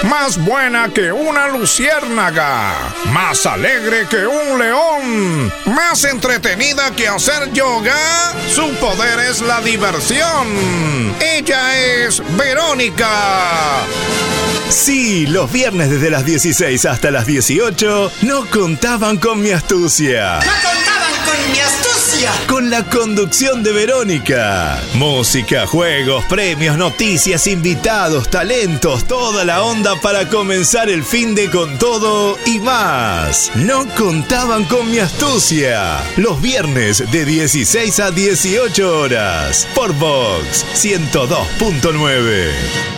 más buena que una luciérnaga, más alegre que un león, más entretenida que hacer yoga. Su poder es la diversión. Ella es Verónica. Sí, los viernes desde las 16 hasta las 18 no contaban con mi astucia. ¡No contaban con mi astucia! Con la conducción de Verónica. Música, juegos, premios, noticias, invitados, talentos, toda la onda para comenzar el fin de con todo y más. No contaban con mi astucia. Los viernes de 16 a 18 horas por Vox 102.9.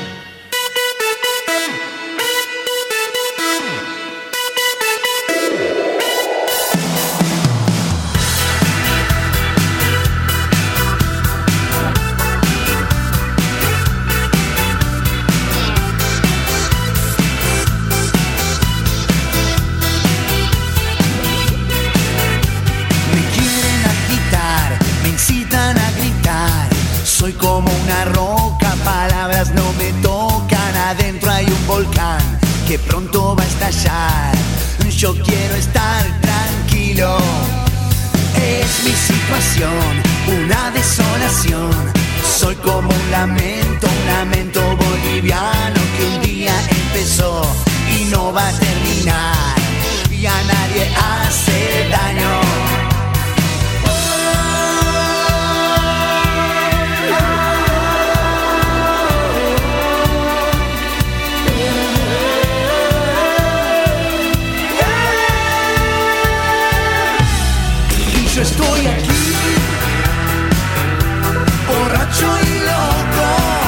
Soy como una roca, palabras no me tocan. Adentro hay un volcán que pronto va a estallar. Yo quiero estar tranquilo. Es mi situación, una desolación. Soy como un lamento boliviano que un día empezó y no va a terminar. Y a nadie hace daño. Yo estoy aquí, borracho y loco,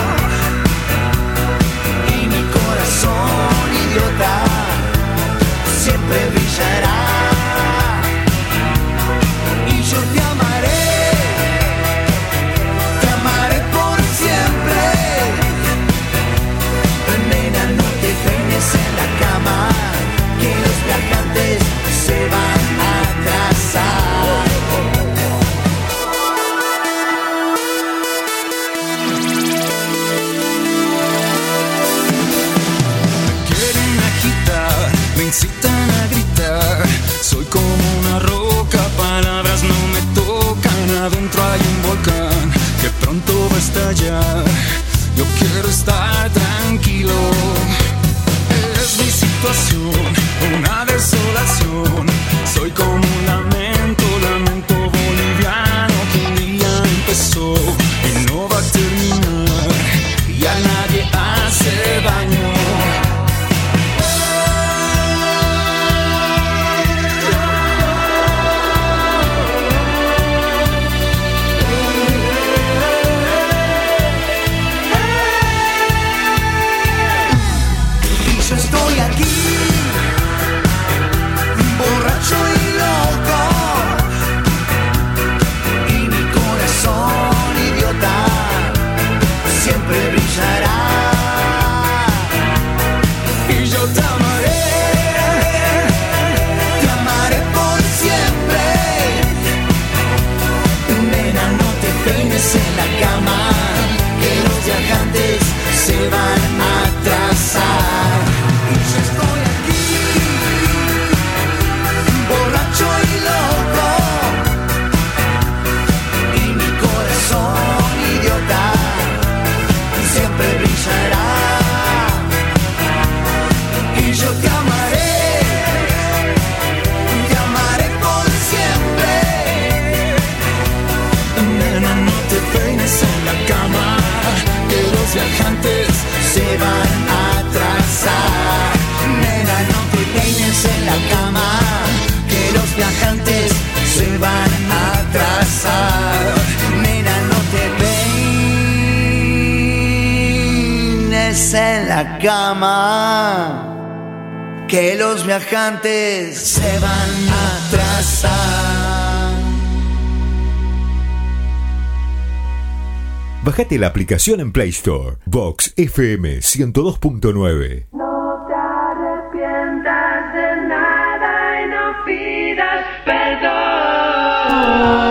y mi corazón idiota siempre brillará. Y yo te amaré por siempre. Nena, no te peines en la cama, que los viajantes se van a atrasar. Me incitan a gritar, soy como una roca, palabras no me tocan. Adentro hay un volcán que pronto va a estallar. Yo quiero estar tranquilo. Es mi situación, una desolación. Soy como un lamento boliviano que un día empezó y no va a terminar. Y a nadie hace daño. Borracho y loco, y mi corazón idiota siempre brillará. Y yo te amaré por siempre. Nena, no te peines en la cama, que los viajantes se van a atrasar. Y yo estoy borracho y loco, y mi corazón idiota siempre brillará. Y yo te amaré por siempre. Nena, no te peines en la cama, que los viajantes se van a atrasar. Nena, no te peines en la cama, que los viajantes se van a atrasar. Nena, no te peines en la cama, que los viajantes se van a atrasar. Bájate la aplicación en Play Store. Vox FM 102.9. No te arrepientas de nada y no pidas perdón.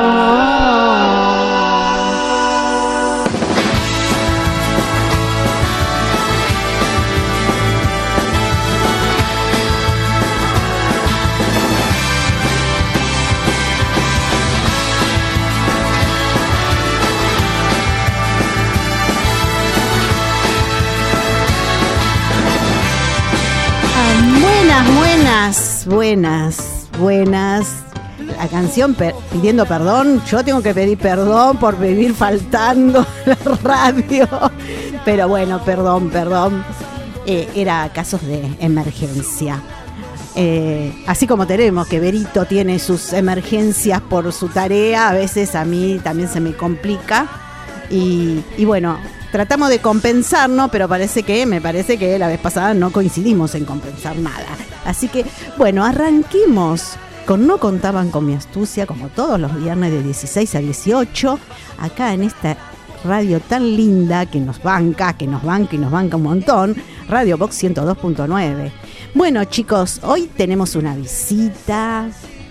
Buenas. La canción pidiendo perdón. Yo tengo que pedir perdón por vivir faltando a la radio. Pero bueno, perdón. Era casos de emergencia. Así como tenemos que Berito tiene sus emergencias por su tarea, a veces a mí también se me complica. Y bueno, tratamos de compensarnos, pero me parece que la vez pasada no coincidimos en compensar nada. Así que, bueno, arranquemos con No Contaban Con Mi Astucia, como todos los viernes de 16 a 18, acá en esta radio tan linda que nos banca un montón, Radio Box 102.9. Bueno, chicos, hoy tenemos una visita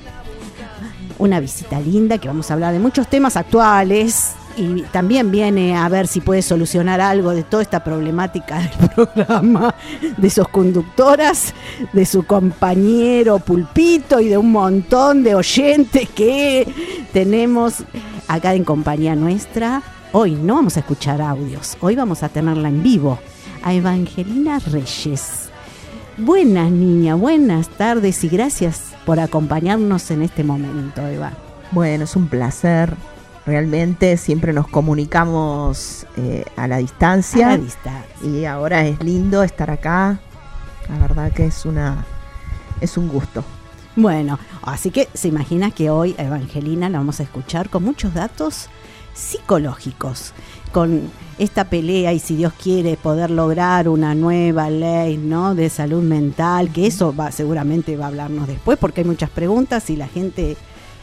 linda, que vamos a hablar de muchos temas actuales. Y también viene a ver si puede solucionar algo de toda esta problemática del programa, de sus conductoras, de su compañero Pulpito y de un montón de oyentes que tenemos acá en compañía nuestra. Hoy no vamos a escuchar audios, hoy vamos a tenerla en vivo, a Evangelina Reyes. Buenas, niña, buenas tardes y gracias por acompañarnos en este momento, Eva. Bueno, es un placer. Realmente siempre nos comunicamos a la distancia. Y ahora es lindo estar acá. La verdad que es un gusto. Bueno, así que se imagina que hoy a Evangelina la vamos a escuchar con muchos datos psicológicos, con esta pelea y si Dios quiere poder lograr una nueva ley, ¿no?, de salud mental, que eso seguramente va a hablarnos después, porque hay muchas preguntas y la gente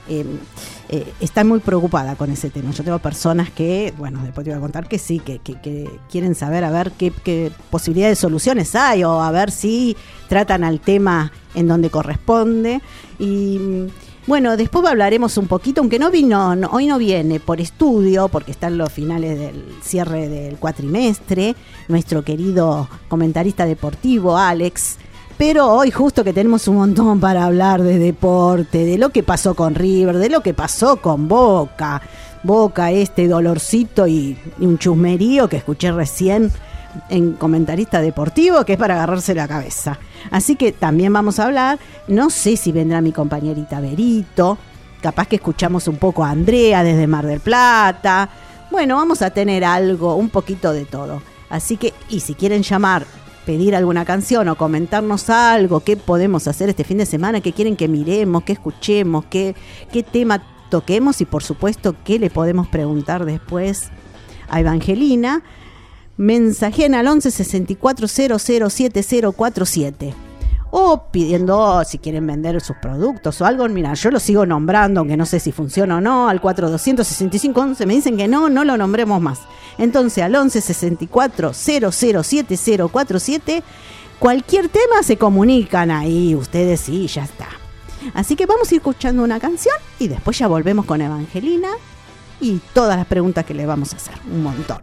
está muy preocupada con ese tema. Yo tengo personas que, bueno, después te voy a contar que sí, que quieren saber a ver qué posibilidades de soluciones hay, o a ver si tratan al tema en donde corresponde. Y bueno, después hablaremos un poquito, aunque hoy no viene por estudio, porque están los finales del cierre del cuatrimestre, nuestro querido comentarista deportivo, Alex. Pero hoy justo que tenemos un montón para hablar de deporte, de lo que pasó con River, de lo que pasó con Boca, este dolorcito y un chusmerío que escuché recién en comentarista deportivo, que es para agarrarse la cabeza. Así que también vamos a hablar, no sé si vendrá mi compañerita Berito, capaz que escuchamos un poco a Andrea desde Mar del Plata. Bueno, vamos a tener algo, un poquito de todo. Así que, y si quieren llamar, pedir alguna canción o comentarnos algo, qué podemos hacer este fin de semana, qué quieren que miremos, qué escuchemos, qué tema toquemos y por supuesto qué le podemos preguntar después a Evangelina, mensajen al 11 64 00 7047 o pidiendo si quieren vender sus productos o algo. Mira, yo lo sigo nombrando, aunque no sé si funciona o no, al 4265 11, me dicen que no lo nombremos más. Entonces al 11 64 00 7047, cualquier tema se comunican ahí ustedes y ya está. Así que vamos a ir escuchando una canción y después ya volvemos con Evangelina y todas las preguntas que le vamos a hacer, un montón.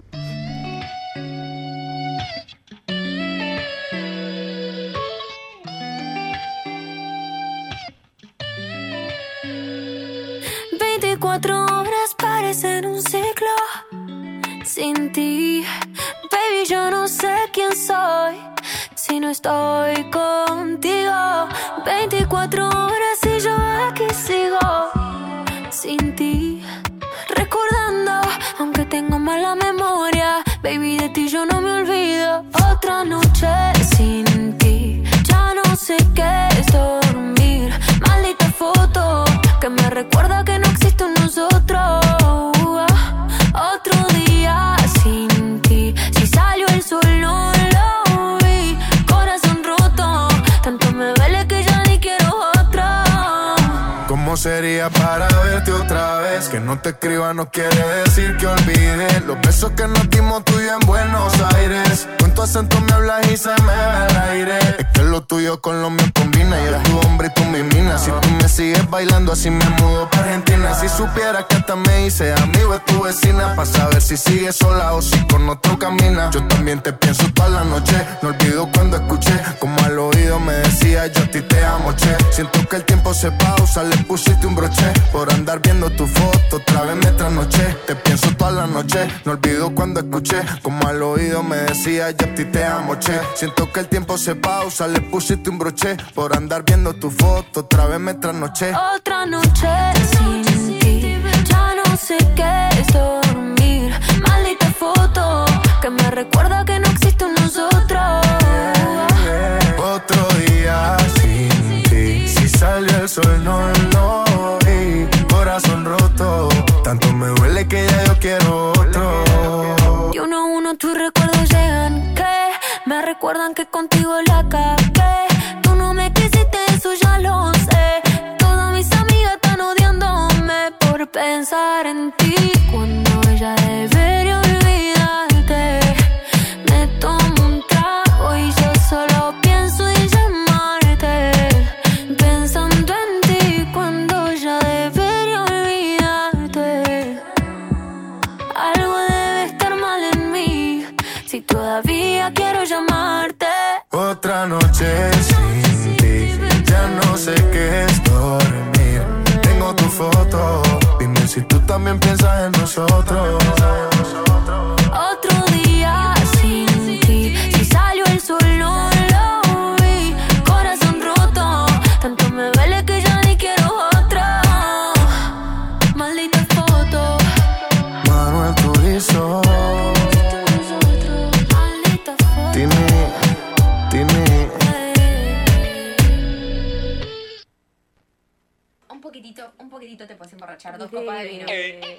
Parecen un ciclo sin ti, baby, yo no sé quién soy si no estoy contigo. 24 horas y yo aquí sigo sin ti, recordando, aunque tengo mala memoria, baby, de ti yo no me olvido. Otra noche sin ti, ya no sé qué es dormir. Maldita foto que me recuerda que no existe un nosotros. Otro día sin ti, si salió el sol no lo vi. Corazón roto, tanto me duele que ya ni quiero otra. ¿Cómo sería para verte otra vez? Que no te escriba no quiere decir que olvide los besos que nos dimos tú y yo en Buenos Aires. Con tu acento me hablas y se me va el aire. Es que lo tuyo con lo mío combina. Yo tu hombre y tú mi mina. Si tú me sigues bailando así me mudo para Argentina. Si supieras que hasta me hice amigo de tu vecina, para saber si sigues sola o si con otro camina. Yo también te pienso toda la noche. No olvido cuando escuché como al oído me decía yo a ti te amo, che. Siento que el tiempo se pausa, le puse pusiste un broche por andar viendo tu foto. Otra vez me trasnoché, te pienso toda la noche. No olvido cuando escuché, como al oído me decía, ya a ti te amo, che. Siento que el tiempo se pausa, le pusiste un broche por andar viendo tu foto. Otra vez me trasnoché. Otra noche sin ti, ya no sé qué es dormir. Maldita foto que me recuerda que no existe nosotros. Otro día sin ti, si salió el sol no lo vi. Corazón roto, tanto me duele que ya yo quiero otro. Y uno a uno tus recuerdos llegan, que me recuerdan que contigo la cagué. Tú no me quisiste, eso ya lo sé. Todas mis amigas están odiándome por pensar en ti, cuando ella debería olvidarte. Me tomo un trago y yo solo pienso en llamarte, pensando en ti cuando ella debería olvidarte. Algo debe estar mal en mí si todavía quiero llamarte. Otra noche sin ti, ya no sé qué es dormir. Tengo tu foto, dime si tú también piensas en nosotros. Otro día sin ti, si salió el sol no lo vi. Corazón roto, tanto me duele que ya ni quiero otra. Maldita foto, Manuel Turizo. maldita foto. Tini. Un poquitito te puedes emborrachar, 2 copas de vino.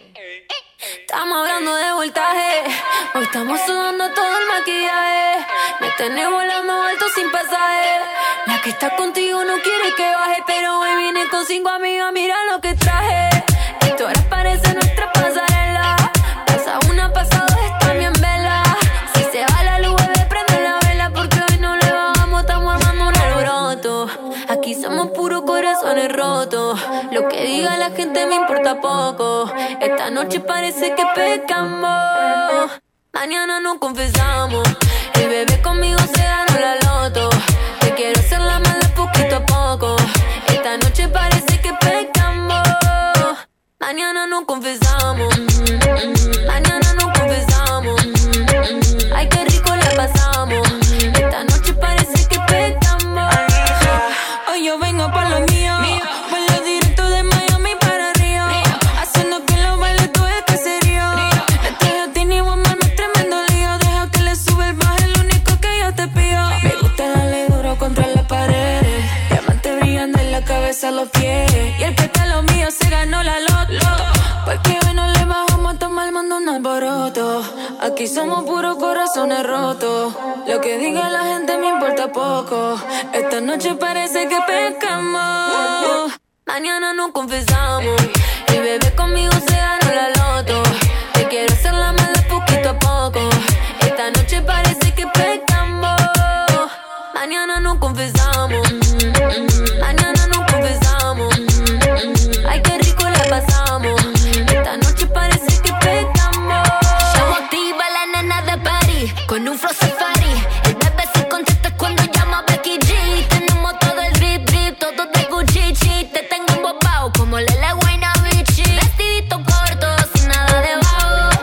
Estamos hablando de voltaje, hoy estamos sudando todo el maquillaje. Me tenés volando alto sin pasaje. La que está contigo no quiere que baje, pero hoy vine con 5 amigas, mira lo que traje. Esto ahora parece nuestra pasarela. Pasa una, pasa dos, están bien vela. Si se va la luz, bebé, prende la vela, porque hoy no le bajamos, estamos armando un alboroto. Aquí somos puros corazones rotos. Lo que diga la gente me importa poco. Esta noche parece que pecamos. Mañana nos confesamos. El bebé conmigo se ganó la loto. Te quiero hacer la mala poquito a poco. Esta noche parece que pecamos. Mañana nos confesamos. Mañana nos confesamos. Ay, qué rico la pasamos. Esta noche parece que pecamos. Hoy yo vengo por lo mío. Vuelo directo de Miami para Río. Haciendo que los bailes todo este serio. Estoy a ti ni voy a armar tremendo lío. Deja que le sube el bajo, es lo único que yo te pido. Me gusta darle duro contra la pared. Diamante brillando en la cabeza, los pies. Y el que está lo mío se ganó la loto. Porque hoy no le bajamos a tomar, mando un alboroto. Aquí somos puros corazones rotos. Lo que diga la gente me importa poco. Esta noche parece que pecamos. Mañana nos confesamos. El bebé conmigo se ganó la loto. Te quiero hacer la mala poquito a poco. Esta noche parece que pecamos. Mañana nos confesamos. Mañana nos confesamos. Ay, qué rico la pasamos. Esta noche parece que pecamos. Somos activa la nena de París, con un flow safari. El bebé se contesta cuando llama Becky G. Tenemos todo el drip drip, todo de Gucci. Te tengo embobado como Lele Guaynabichi. Vestidito corto, sin nada debajo.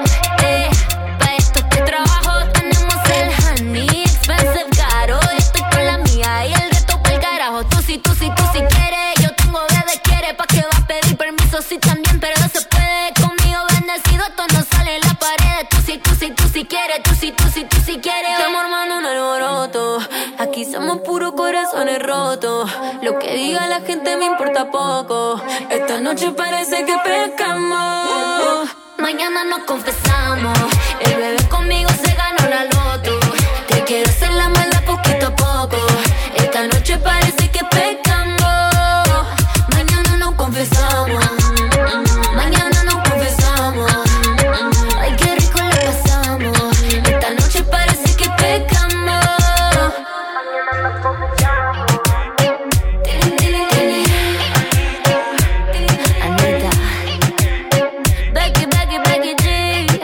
Pa' esto que trabajo tenemos el honey expensive caro. Estoy con la mía y el resto pa'l carajo. Tú si quieres, yo tengo bebé quiere. Pa' que va a pedir permiso, sí también, pero no se puede. Conmigo bendecido, esto no sale en la pared. Tú si quieres, tú si quieres. Estamos armando un alboroto. Aquí somos puros corazones rotos. Lo que diga la gente me importa poco. Esta noche parece que pecamos. Mañana nos confesamos. El bebé conmigo se ganó la loto. Te quiero hacer la mala poquito a poco. Esta noche parece que pecamos. Mañana nos confesamos. Mañana nos confesamos. Ay, qué rico la pasamos. Esta noche parece que pecamos. Mañana nos confesamos. Anita, Becky G.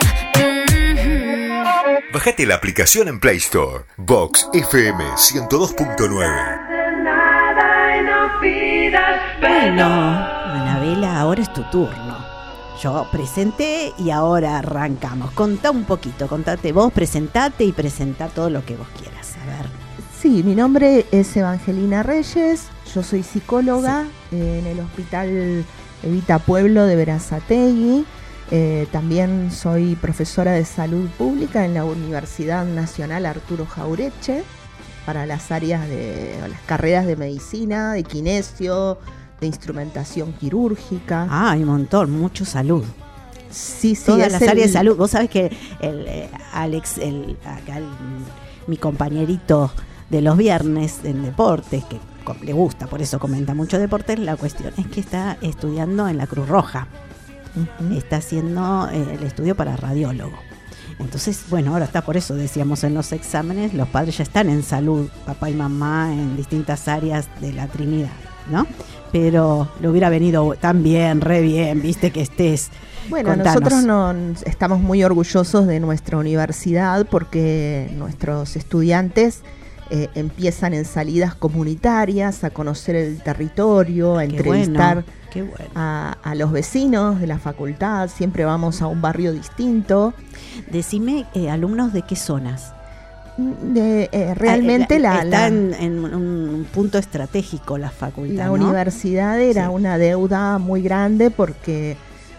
Bájate la aplicación en Play Store. Vox FM 102.9. Bueno, van a Rafaela, ahora es tu turno. Yo presenté y ahora arrancamos. Contá un poquito, contate vos, presentate y presentá todo lo que vos quieras. A ver. Sí, mi nombre es Evangelina Reyes, yo soy psicóloga en el Hospital Evita Pueblo de Berazategui. También soy profesora de salud pública en la Universidad Nacional Arturo Jauretche para las áreas las carreras de medicina, de kinesio, de instrumentación quirúrgica. Ah, hay un montón, mucho salud. Sí, todas las áreas de salud. Vos sabés que Alex, mi compañerito de los viernes en deportes, que le gusta, por eso comenta mucho deportes, la cuestión es que está estudiando en la Cruz Roja. Uh-huh. Está haciendo el estudio para radiólogo. Entonces, bueno, ahora está, por eso decíamos en los exámenes, los padres ya están en salud, papá y mamá, en distintas áreas de la Trinidad, ¿no? Pero le hubiera venido tan bien, re bien, viste que estés. Bueno, Contanos. nosotros estamos muy orgullosos de nuestra universidad porque nuestros estudiantes empiezan en salidas comunitarias a conocer el territorio, a entrevistar a los vecinos de la facultad. Siempre vamos a un barrio distinto. Decime, alumnos de qué zonas. Realmente está en un punto estratégico la facultad. La ¿no? universidad era una deuda muy grande porque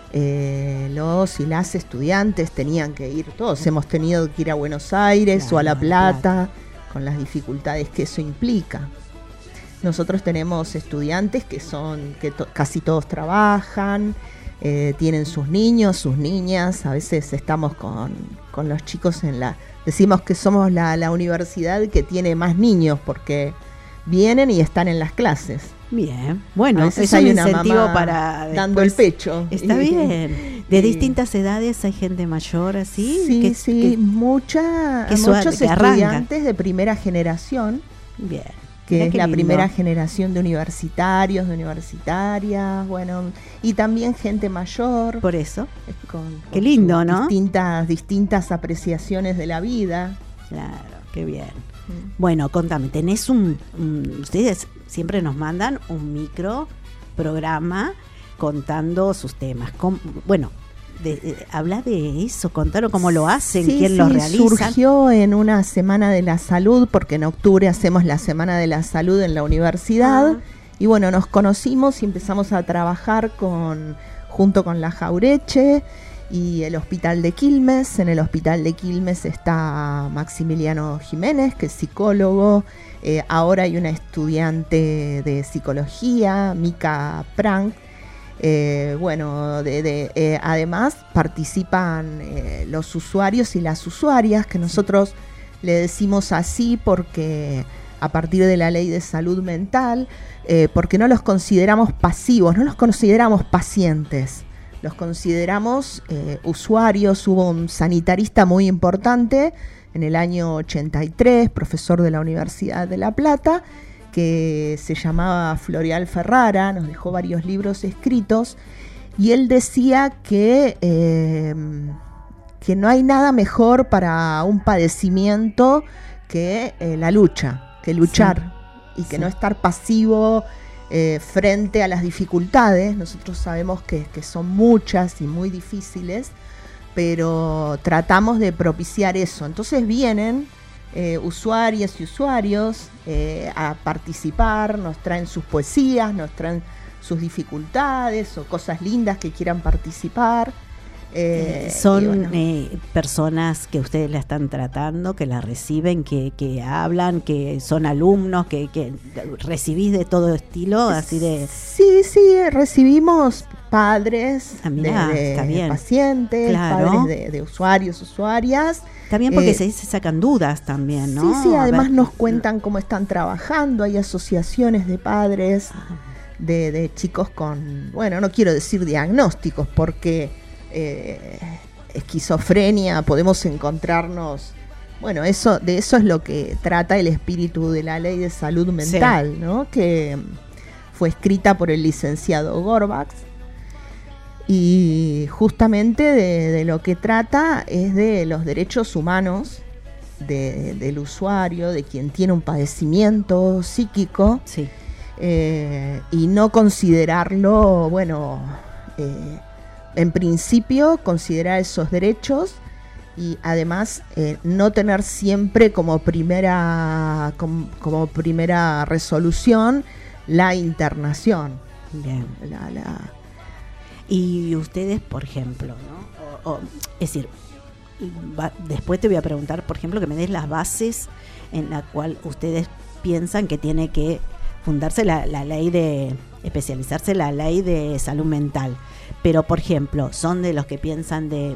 los y las estudiantes tenían que ir, todos hemos tenido que ir a Buenos Aires o a La Plata, con las dificultades que eso implica. Nosotros tenemos estudiantes que casi todos trabajan, tienen sus niños, sus niñas. A veces estamos con los chicos decimos que somos la universidad que tiene más niños porque vienen y están en las clases. Bien, bueno, es un un incentivo para dando el pecho. Está bien. De distintas edades hay gente mayor así. Sí, muchos estudiantes de primera generación. Bien. Que es la primera generación de universitarios, de universitarias, bueno, y también gente mayor. Por eso. Con qué lindo, ¿no? Distintas apreciaciones de la vida. Claro, qué bien. Bueno, contame, tenés ustedes siempre nos mandan un micro programa contando sus temas. Habla de eso, contaron cómo lo hacen, quién lo realiza. Surgió en una Semana de la Salud, porque en octubre hacemos la Semana de la Salud en la universidad. Y bueno, nos conocimos y empezamos a trabajar junto con la Jauretche y el Hospital de Quilmes. En el Hospital de Quilmes está Maximiliano Jiménez, que es psicólogo. Ahora hay una estudiante de psicología, Mica Prank. Además participan los usuarios y las usuarias, que nosotros le decimos así porque a partir de la ley de salud mental, porque no los consideramos pasivos, no los consideramos pacientes, los consideramos usuarios. Hubo un sanitarista muy importante en el año 83, profesor de la Universidad de La Plata, que se llamaba Floreal Ferrara, nos dejó varios libros escritos, y él decía que no hay nada mejor para un padecimiento que la lucha, que luchar, y que no estar pasivo frente a las dificultades. Nosotros sabemos que son muchas y muy difíciles, pero tratamos de propiciar eso. Entonces vienen usuarias y usuarios a participar, nos traen sus poesías, nos traen sus dificultades o cosas lindas que quieran participar. Son personas que ustedes la están tratando, que la reciben, que hablan, que son alumnos, que recibís de todo estilo, así de... Sí, recibimos padres de pacientes, claro. Padres de usuarios, usuarias. También porque se sacan dudas también, ¿no? Sí, además nos cuentan cómo están trabajando. Hay asociaciones de padres de chicos con, bueno, no quiero decir diagnósticos, porque esquizofrenia podemos encontrarnos. Bueno, de eso es lo que trata el espíritu de la ley de salud mental, ¿no? Que fue escrita por el licenciado Gorbax. Y justamente de lo que trata es de los derechos humanos del usuario, de quien tiene un padecimiento psíquico. y no considerarlo, bueno, en principio considerar esos derechos y además no tener siempre como primera resolución la internación. Bien. Y ustedes, por ejemplo, ¿no? Es decir, después te voy a preguntar, por ejemplo, que me des las bases en la cual ustedes piensan que tiene que fundarse la ley de especializarse la ley de salud mental. Pero, por ejemplo, son de los que piensan de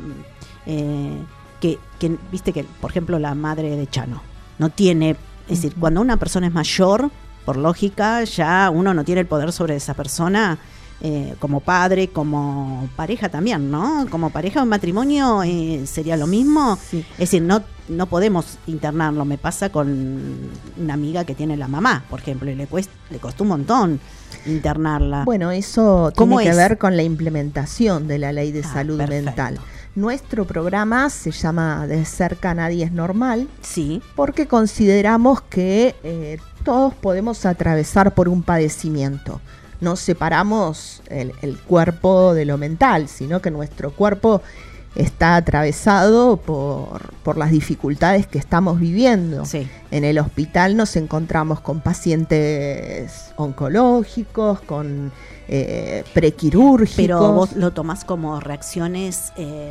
que viste que, por ejemplo, la madre de Chano no tiene, es decir, cuando una persona es mayor, por lógica, ya uno no tiene el poder sobre esa persona. Como padre, como pareja también, ¿no? Como pareja o matrimonio sería lo mismo. Sí. Es decir, no podemos internarlo. Me pasa con una amiga que tiene la mamá, por ejemplo, y le costó un montón internarla. Bueno, eso tiene que ver con la implementación de la ley de salud mental. Nuestro programa se llama De cerca nadie es normal. Sí. Porque consideramos que todos podemos atravesar por un padecimiento. No separamos el cuerpo de lo mental, sino que nuestro cuerpo está atravesado por las dificultades que estamos viviendo. Sí. En el hospital nos encontramos con pacientes oncológicos, con prequirúrgicos. Pero vos lo tomás como reacciones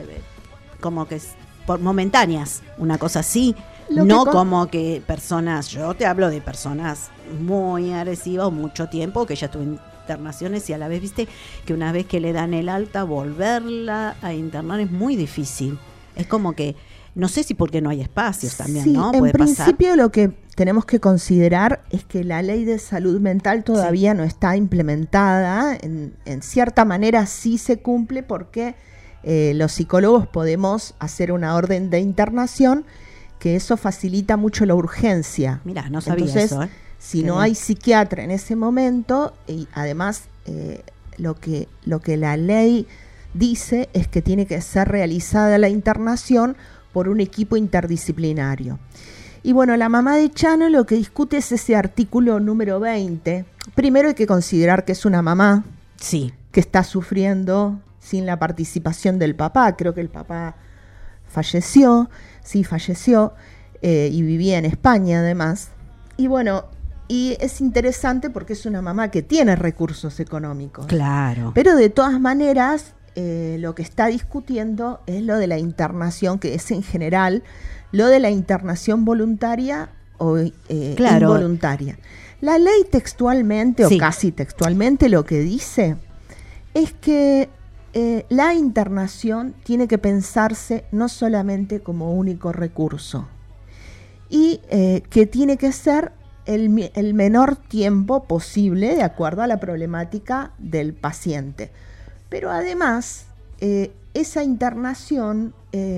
como que por momentáneas, una cosa así. No como que personas, yo te hablo de personas muy agresivas o mucho tiempo, que ya tuve internaciones y a la vez, viste, que una vez que le dan el alta, volverla a internar es muy difícil. Es como que, no sé si porque no hay espacios también, sí, ¿no? En puede principio pasar. Lo que tenemos que considerar es que la ley de salud mental todavía no está implementada. En cierta manera sí se cumple porque los psicólogos podemos hacer una orden de internación, que eso facilita mucho la urgencia. Mirá, no sabía. Entonces, eso, si no hay psiquiatra en ese momento, y además lo que la ley dice es que tiene que ser realizada la internación por un equipo interdisciplinario. Y bueno, la mamá de Chano lo que discute es ese artículo número 20. Primero hay que considerar que es una mamá que está sufriendo sin la participación del papá. Creo que el papá falleció, y vivía en España además. Y bueno, y es interesante porque es una mamá que tiene recursos económicos. Claro. Pero de todas maneras, lo que está discutiendo es lo de la internación, que es en general lo de la internación voluntaria o involuntaria. La ley textualmente o casi textualmente lo que dice es que la internación tiene que pensarse no solamente como único recurso y que tiene que ser el menor tiempo posible de acuerdo a la problemática del paciente. Pero además, esa internación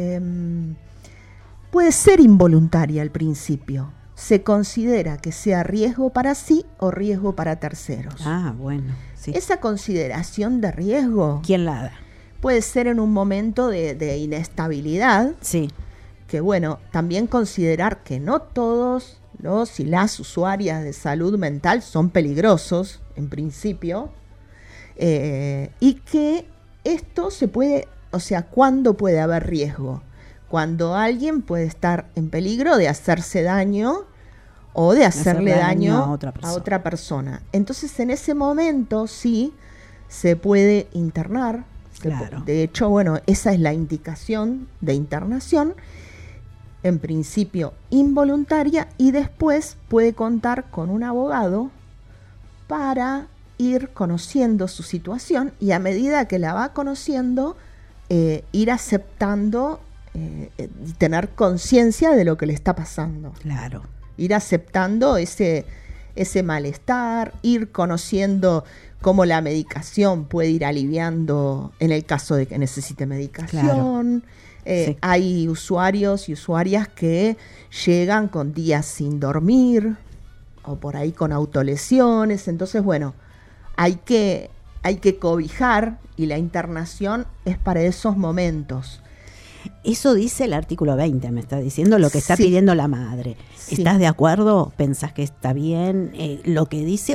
puede ser involuntaria al principio. Se considera que sea riesgo para sí o riesgo para terceros. Ah, bueno. Sí. Esa consideración de riesgo, ¿quién la da? Puede ser en un momento de inestabilidad. Sí. Que bueno, también considerar que no todos los y las usuarias de salud mental son peligrosos, en principio, y que esto se puede, o sea, ¿cuándo puede haber riesgo? Cuando alguien puede estar en peligro de hacerse daño o de hacerle daño a otra persona. Entonces, en ese momento sí se puede internar. Claro. De hecho, bueno, esa es la indicación de internación. En principio involuntaria, y después puede contar con un abogado para ir conociendo su situación y a medida que la va conociendo, ir aceptando y tener conciencia de lo que le está pasando. Claro. Ir aceptando ese malestar, ir conociendo cómo la medicación puede ir aliviando en el caso de que necesite medicación. Claro. Sí. Hay usuarios y usuarias que llegan con días sin dormir o por ahí con autolesiones. Entonces, bueno, hay que cobijar, y la internación es para esos momentos. Eso dice el artículo 20, me está diciendo lo que está pidiendo la madre. ¿Estás de acuerdo? ¿Pensás que está bien lo que dice? ¿O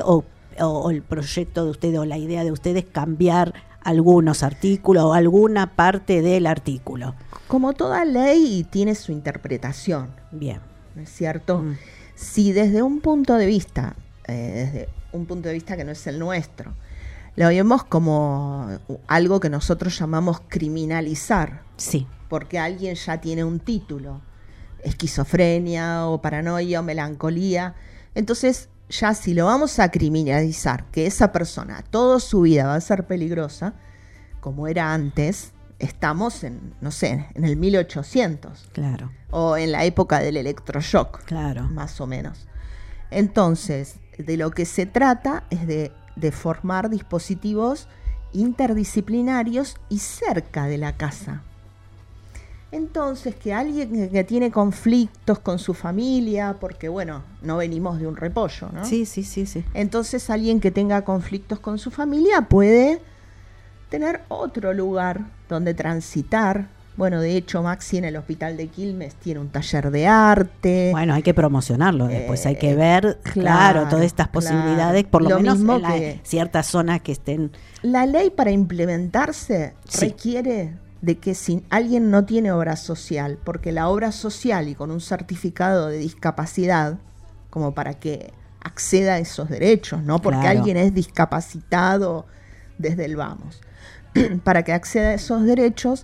o el proyecto de ustedes o la idea de ustedes cambiar algunos artículos o alguna parte del artículo? Como toda ley tiene su interpretación. Bien. ¿No es cierto? Si desde un punto de vista, que no es el nuestro, lo vemos como algo que nosotros llamamos criminalizar. Sí. Porque alguien ya tiene un título, esquizofrenia o paranoia o melancolía. Entonces, ya si lo vamos a criminalizar, que esa persona toda su vida va a ser peligrosa, como era antes, estamos en el 1800. Claro. O en la época del electroshock. Claro. Más o menos. Entonces, de lo que se trata es de formar dispositivos interdisciplinarios y cerca de la casa. Entonces, que alguien que tiene conflictos con su familia, porque bueno, no venimos de un repollo, ¿no? Sí. Entonces, alguien que tenga conflictos con su familia puede tener otro lugar donde transitar. Bueno, de hecho, Maxi en el hospital de Quilmes tiene un taller de arte. Bueno, hay que promocionarlo, después hay que ver, claro, todas estas posibilidades, por lo menos en ciertas zonas que estén. La ley para implementarse requiere de que si alguien no tiene obra social, porque la obra social y con un certificado de discapacidad, como para que acceda a esos derechos, no porque alguien es discapacitado desde el vamos, para que acceda a esos derechos,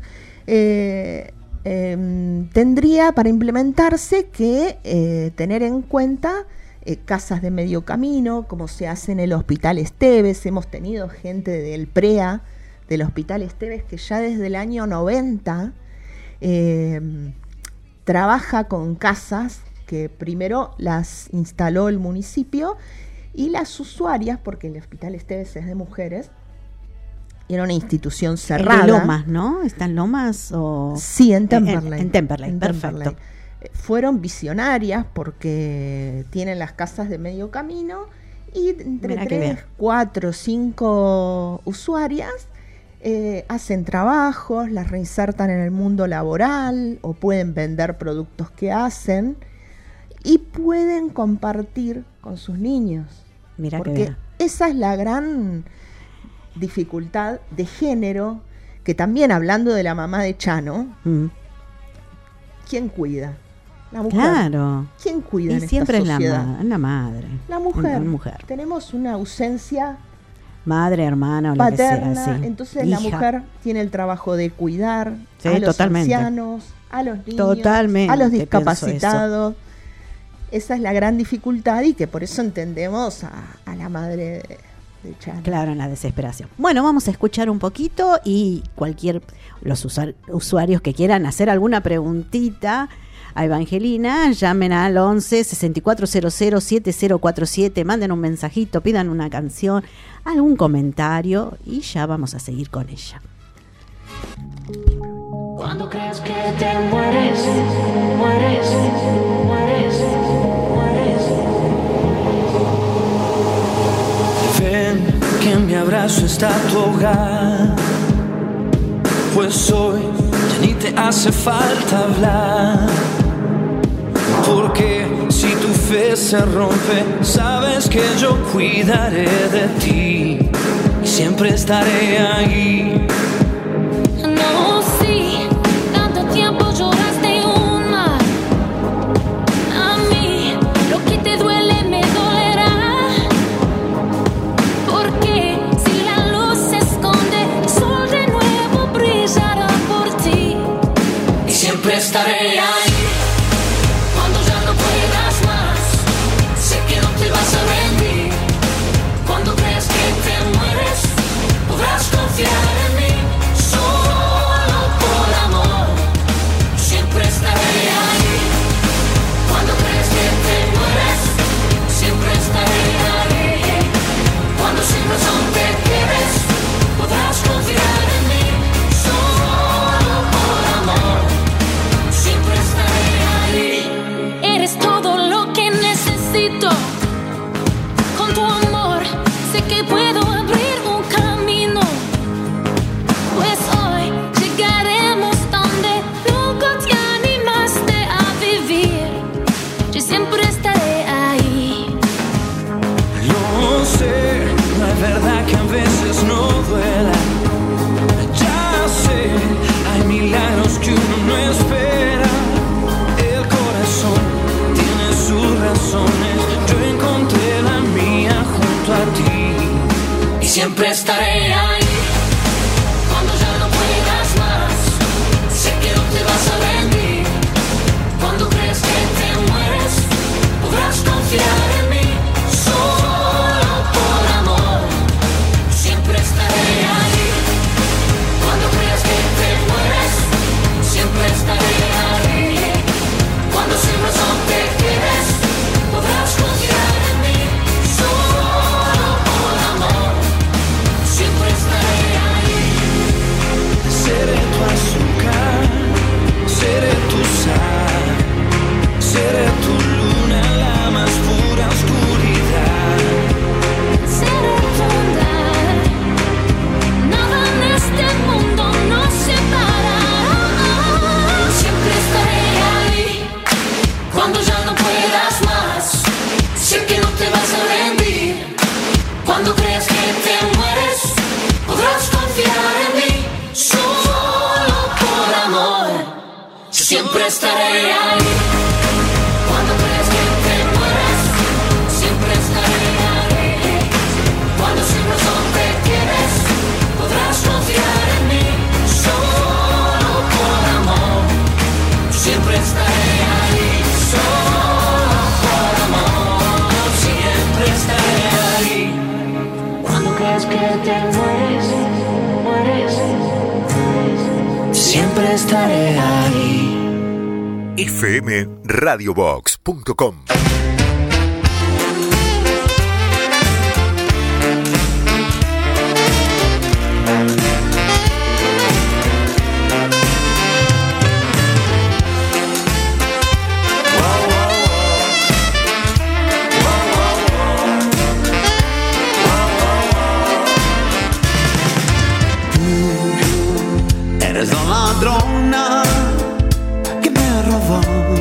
tendría para implementarse que tener en cuenta casas de medio camino, como se hace en el Hospital Esteves. Hemos tenido gente del PREA, del Hospital Esteves, que ya desde el año 90 trabaja con casas que primero las instaló el municipio, y las usuarias, porque el Hospital Esteves es de mujeres, y era una institución cerrada. En Lomas, ¿no? ¿Están Lomas o...? Sí, en Temperley. En Temperley, perfecto. Temperley. Fueron visionarias porque tienen las casas de medio camino, y entre 3, 4, 5 usuarias hacen trabajos, las reinsertan en el mundo laboral o pueden vender productos que hacen y pueden compartir con sus niños. Mira, porque esa es la gran dificultad de género, que también, hablando de la mamá de Chano, ¿quién cuida? La mujer. Claro. ¿Quién cuida en siempre esta sociedad? La madre. La mujer. Tenemos una ausencia madre, hermana o paterna, lo que sea, sí. Entonces hija. La mujer tiene el trabajo de cuidar a los ancianos, a los niños, a los discapacitados. Esa es la gran dificultad, y que por eso entendemos a la madre de Chano. Claro, en la desesperación. Bueno, vamos a escuchar un poquito, y los usuarios que quieran hacer alguna preguntita a Evangelina, llamen al 11 6400 7047, manden un mensajito, pidan una canción, algún comentario, y ya vamos a seguir con ella. Cuando crees que te mueres, mueres, mueres, mueres. Ven, que en mi abrazo está tu hogar, pues hoy ya ni te hace falta hablar. Porque si tu fe se rompe, sabes que yo cuidaré de ti y siempre estaré ahí. No, sí, tanto tiempo lloraste un mar. A mí lo que te duele me dolerá. Porque si la luz se esconde, el sol de nuevo brillará por ti y siempre estaré ahí. Cuando ya no puedas más, sé que no te vas a rendir. Cuando creas que te mueres, podrás confiar en mí. siempre estaré ahí. Cuando ya no puedas más, sé que no te vas a rendir. Cuando crees que te mueres, podrás confiar en mí. Solo por amor, siempre estaré ahí. Cuando creas que te mueres, siempre estaré ahí. Cuando sin razón te quedes, podrás confiar en mí. Solo por amor, siempre estaré ahí. Seré tu azúcar, seré tu sal, seré tu luna en la más pura oscuridad. Seré tu andar, nada en este mundo nos separará. Siempre estaré ahí. Cuando ya no puedas más, sé que no te vas a rendir. Cuando creas que te mueres, podrás confiar en mí. Solo por amor, siempre estaré ahí. Cuando creas que te mueres, siempre estaré ahí. Cuando sin razón te quedes, podrás confiar en mí. Solo por amor, siempre estaré ahí. Solo por amor, siempre estaré ahí. Cuando creas que te mueres, siempre estaré ahí. fmradiobox.com. Eres la ladrona que me robó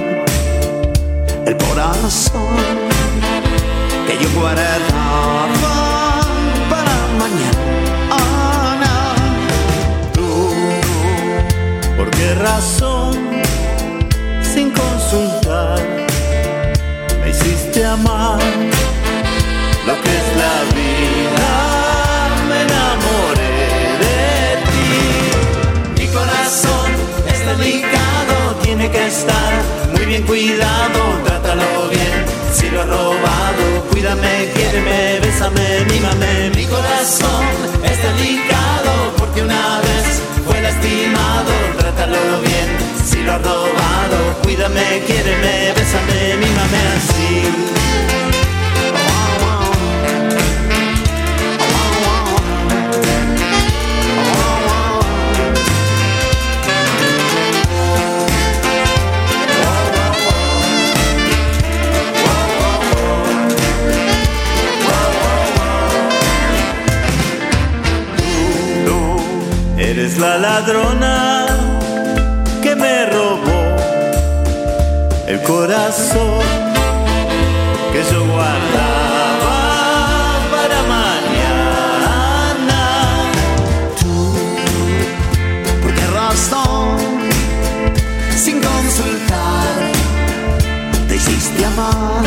el corazón que yo guardaba para mañana. Tú, ¿por qué razón, sin consultar, me hiciste amar lo que es la vida? Me enamoré de ti. Mi corazón es delicado, tiene que estar muy bien cuidado. Trátalo bien, si lo has robado, cuídame, quiéreme, bésame, mímame. Mi corazón es delicado porque una vez fue lastimado. Trátalo bien, si lo has robado, cuídame, quiéreme, bésame, mímame así. Eres la ladrona que me robó el corazón que yo guardaba para mañana. Tú, ¿por qué razón, sin consultar, te hiciste amar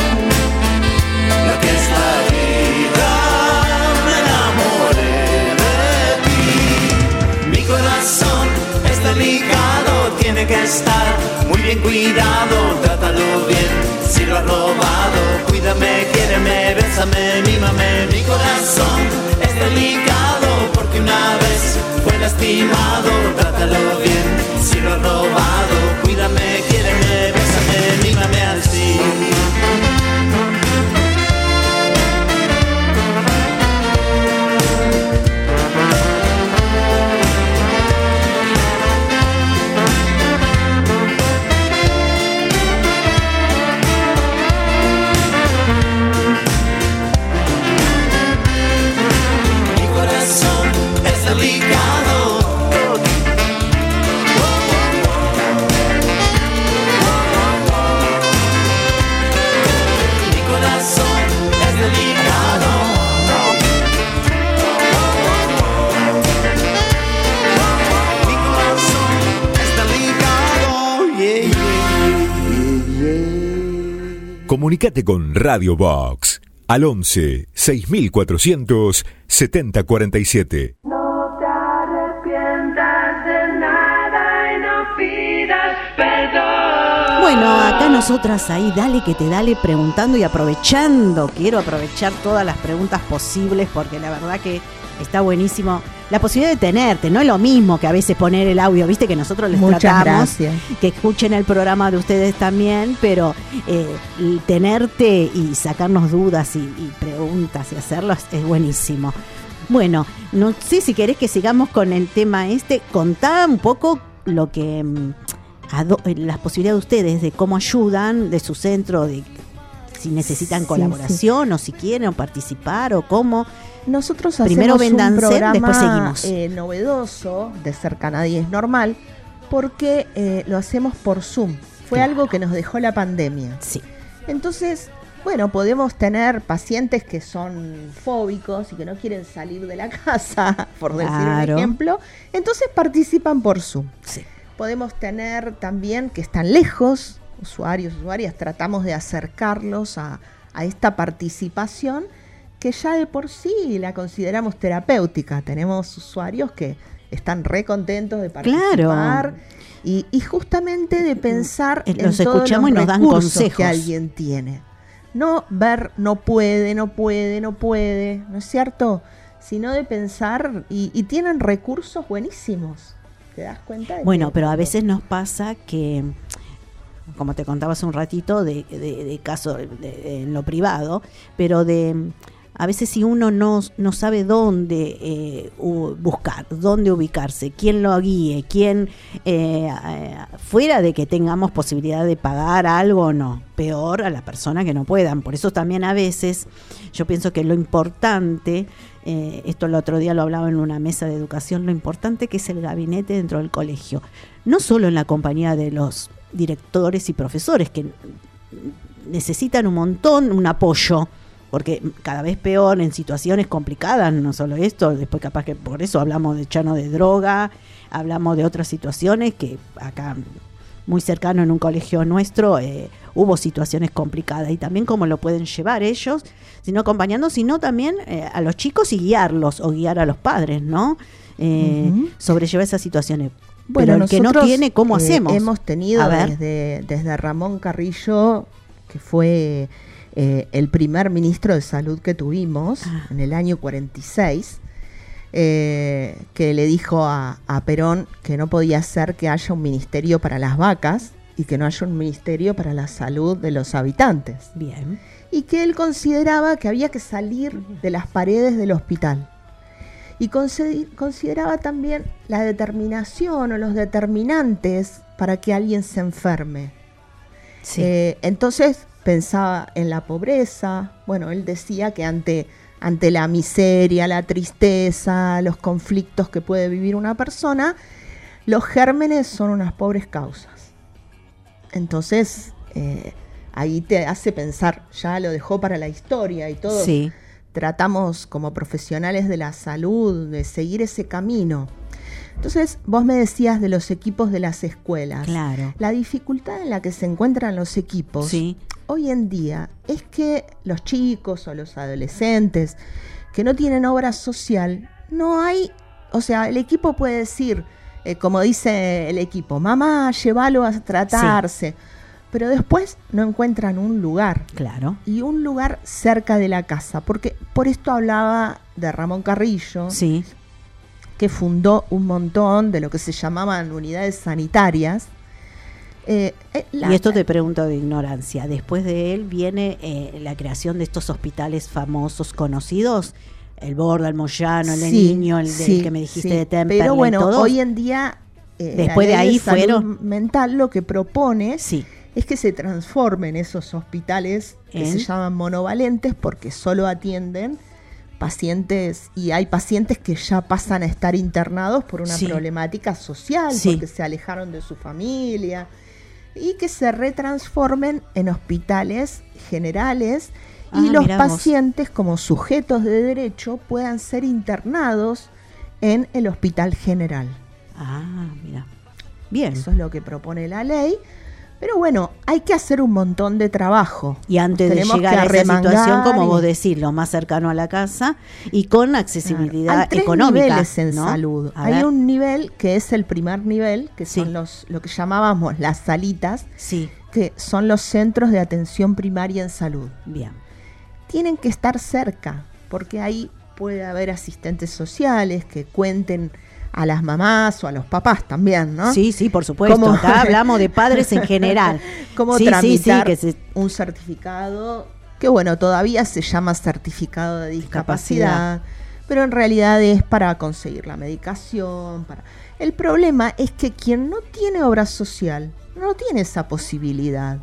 lo que es la vida? Me enamoré de ti. Mi corazón es delicado, tiene que estar muy bien cuidado. Trátalo bien, si lo has robado, cuídame, quiéreme, bésame, mímame. Mi corazón es delicado porque una vez fue lastimado. Trátalo bien, si lo has robado, cuídame, quiéreme, bésame, mímame así. Comunícate con Radio Box al 11 6400 7047. No te arrepientas de nada y no pidas perdón. Bueno, acá nosotras ahí, dale que te dale, preguntando y aprovechando. Quiero aprovechar todas las preguntas posibles porque la verdad que está buenísimo la posibilidad de tenerte. No es lo mismo que a veces poner el audio, viste que nosotros les Muchas tratamos gracias. que escuchen el programa de ustedes también, pero tenerte y sacarnos dudas y preguntas y hacerlo es buenísimo. Bueno, no sé si querés que sigamos con el tema contá un poco lo que las posibilidades de ustedes, de cómo ayudan, de su centro, de si necesitan colaboración o si quieren participar o cómo. Nosotros primero hacemos vendan un programa después seguimos. Novedoso de Cerca Nadie es Normal, porque lo hacemos por Zoom. Fue algo que nos dejó la pandemia. Sí. Entonces, bueno, podemos tener pacientes que son fóbicos y que no quieren salir de la casa, por decir un ejemplo. Entonces participan por Zoom. Sí. Podemos tener también que están lejos, usuarios, usuarias, tratamos de acercarlos a esta participación que ya de por sí la consideramos terapéutica. Tenemos usuarios que están re contentos de participar. Claro. Y justamente de pensar en los todos escuchamos los y nos dan recursos consejos que alguien tiene. No ver no puede, ¿no es cierto? Sino de pensar y tienen recursos buenísimos. ¿Te das cuenta? Bueno, pero a veces nos pasa que, como te contaba hace un ratito, de caso en lo privado, pero a veces si uno no sabe dónde buscar, dónde ubicarse, quién lo guíe, quién, fuera de que tengamos posibilidad de pagar algo o no, peor a la persona que no puedan. Por eso también a veces yo pienso que lo importante, esto el otro día lo hablaba en una mesa de educación, lo importante que es el gabinete dentro del colegio, no solo en la compañía de los directores y profesores que necesitan un montón, un apoyo, porque cada vez peor en situaciones complicadas, no solo esto, después capaz que por eso hablamos de Chano de droga, hablamos de otras situaciones que acá muy cercano en un colegio nuestro hubo situaciones complicadas y también cómo lo pueden llevar ellos, sino acompañando, sino también a los chicos y guiarlos o guiar a los padres, ¿no? Sobrellevar esas situaciones. Bueno, pero el que no tiene, ¿cómo hacemos? Hemos tenido desde Ramón Carrillo, que fue el primer ministro de Salud que tuvimos en el año 46, que le dijo a Perón que no podía ser que haya un ministerio para las vacas y que no haya un ministerio para la salud de los habitantes. Bien. Y que él consideraba que había que salir de las paredes del hospital. Y consideraba también la determinación o los determinantes para que alguien se enferme. Sí. Entonces pensaba en la pobreza. Bueno, él decía que ante la miseria, la tristeza, los conflictos que puede vivir una persona, los gérmenes son unas pobres causas. Entonces, ahí te hace pensar, ya lo dejó para la historia y todo. Sí. Tratamos como profesionales de la salud de seguir ese camino. Entonces, vos me decías de los equipos de las escuelas. Claro. La dificultad en la que se encuentran los equipos hoy en día es que los chicos o los adolescentes que no tienen obra social, no hay, o sea, el equipo puede decir, como dice el equipo, mamá, llévalo a tratarse. Sí. Pero después no encuentran un lugar. Claro. Y un lugar cerca de la casa. Porque por esto hablaba de Ramón Carrillo, que fundó un montón de lo que se llamaban unidades sanitarias. Y esto te pregunto de ignorancia. Después de él viene la creación de estos hospitales famosos, conocidos. El Borda, el Moyano, el Niño, el que me dijiste de Temperley. Pero bueno, todos. hoy en día, después de ahí fueron mental lo que propone es que se transformen esos hospitales que se llaman monovalentes porque solo atienden pacientes, y hay pacientes que ya pasan a estar internados por una problemática social, porque se alejaron de su familia, y que se retransformen en hospitales generales y los pacientes como sujetos de derecho puedan ser internados en el hospital general. Mira. Bien. Eso es lo que propone la ley, Pero bueno, hay que hacer un montón de trabajo. Y antes de llegar a esa situación, como vos decís, lo más cercano a la casa y con accesibilidad hay 3 económica. niveles en ¿no? salud. Hay un nivel que es el primer nivel, que son lo que llamábamos las salitas, que son los centros de atención primaria en salud. Bien. Tienen que estar cerca, porque ahí puede haber asistentes sociales que cuenten a las mamás o a los papás también, ¿no? Sí, por supuesto. Acá hablamos de padres en general. Cómo tramitar un certificado que, bueno, todavía se llama certificado de discapacidad, pero en realidad es para conseguir la medicación. El problema es que quien no tiene obra social no tiene esa posibilidad.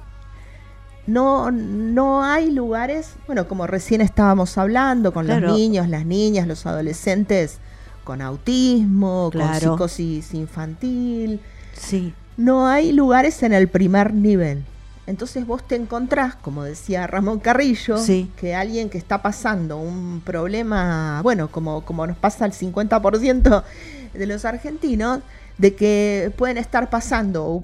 No hay lugares, bueno, como recién estábamos hablando, con los niños, las niñas, los adolescentes con autismo, con psicosis infantil. Sí. No hay lugares en el primer nivel. Entonces vos te encontrás, como decía Ramón Carrillo, que alguien que está pasando un problema, bueno, como nos pasa al 50% de los argentinos, de que pueden estar pasando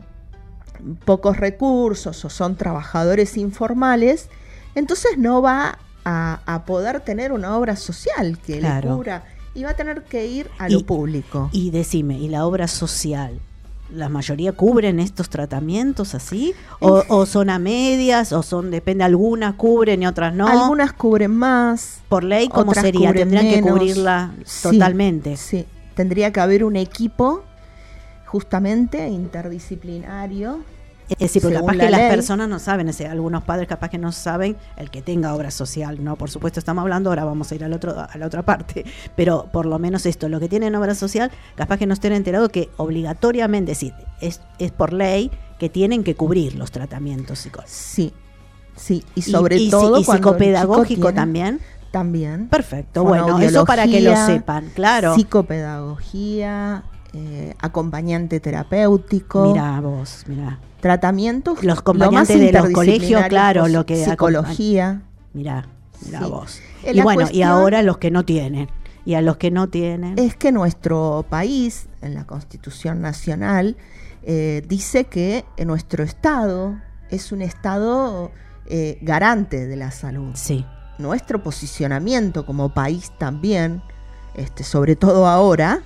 pocos recursos o son trabajadores informales, entonces no va a poder tener una obra social que le cubra. Y va a tener que ir a lo público. Y decime, ¿y la obra social? ¿La mayoría cubren estos tratamientos así? ¿O son a medias? ¿O son, depende, algunas cubren y otras no? Algunas cubren más. ¿Por ley cómo sería? ¿Tendrían que cubrirla totalmente? Sí, tendría que haber un equipo justamente interdisciplinario. Sí, porque capaz que las personas no saben, algunos padres capaz que no saben el que tenga obra social, no, por supuesto estamos hablando, ahora vamos a ir a la otra parte, pero por lo menos esto, los que tienen obra social, capaz que no estén enterados que obligatoriamente, es por ley que tienen que cubrir los tratamientos psicológicos. Sí, y sobre todo y psicopedagógico también. También. Perfecto, bueno, eso para que lo sepan, claro. Psicopedagogía, acompañante terapéutico. Mirá vos. Tratamientos, los acompañantes de los colegios, claro, lo que psicología. Mirá vos. Y bueno, y ahora los que no tienen. Y a los que no tienen. Es que nuestro país, en la Constitución Nacional, dice que nuestro Estado es un Estado garante de la salud. Sí. Nuestro posicionamiento como país también, sobre todo ahora,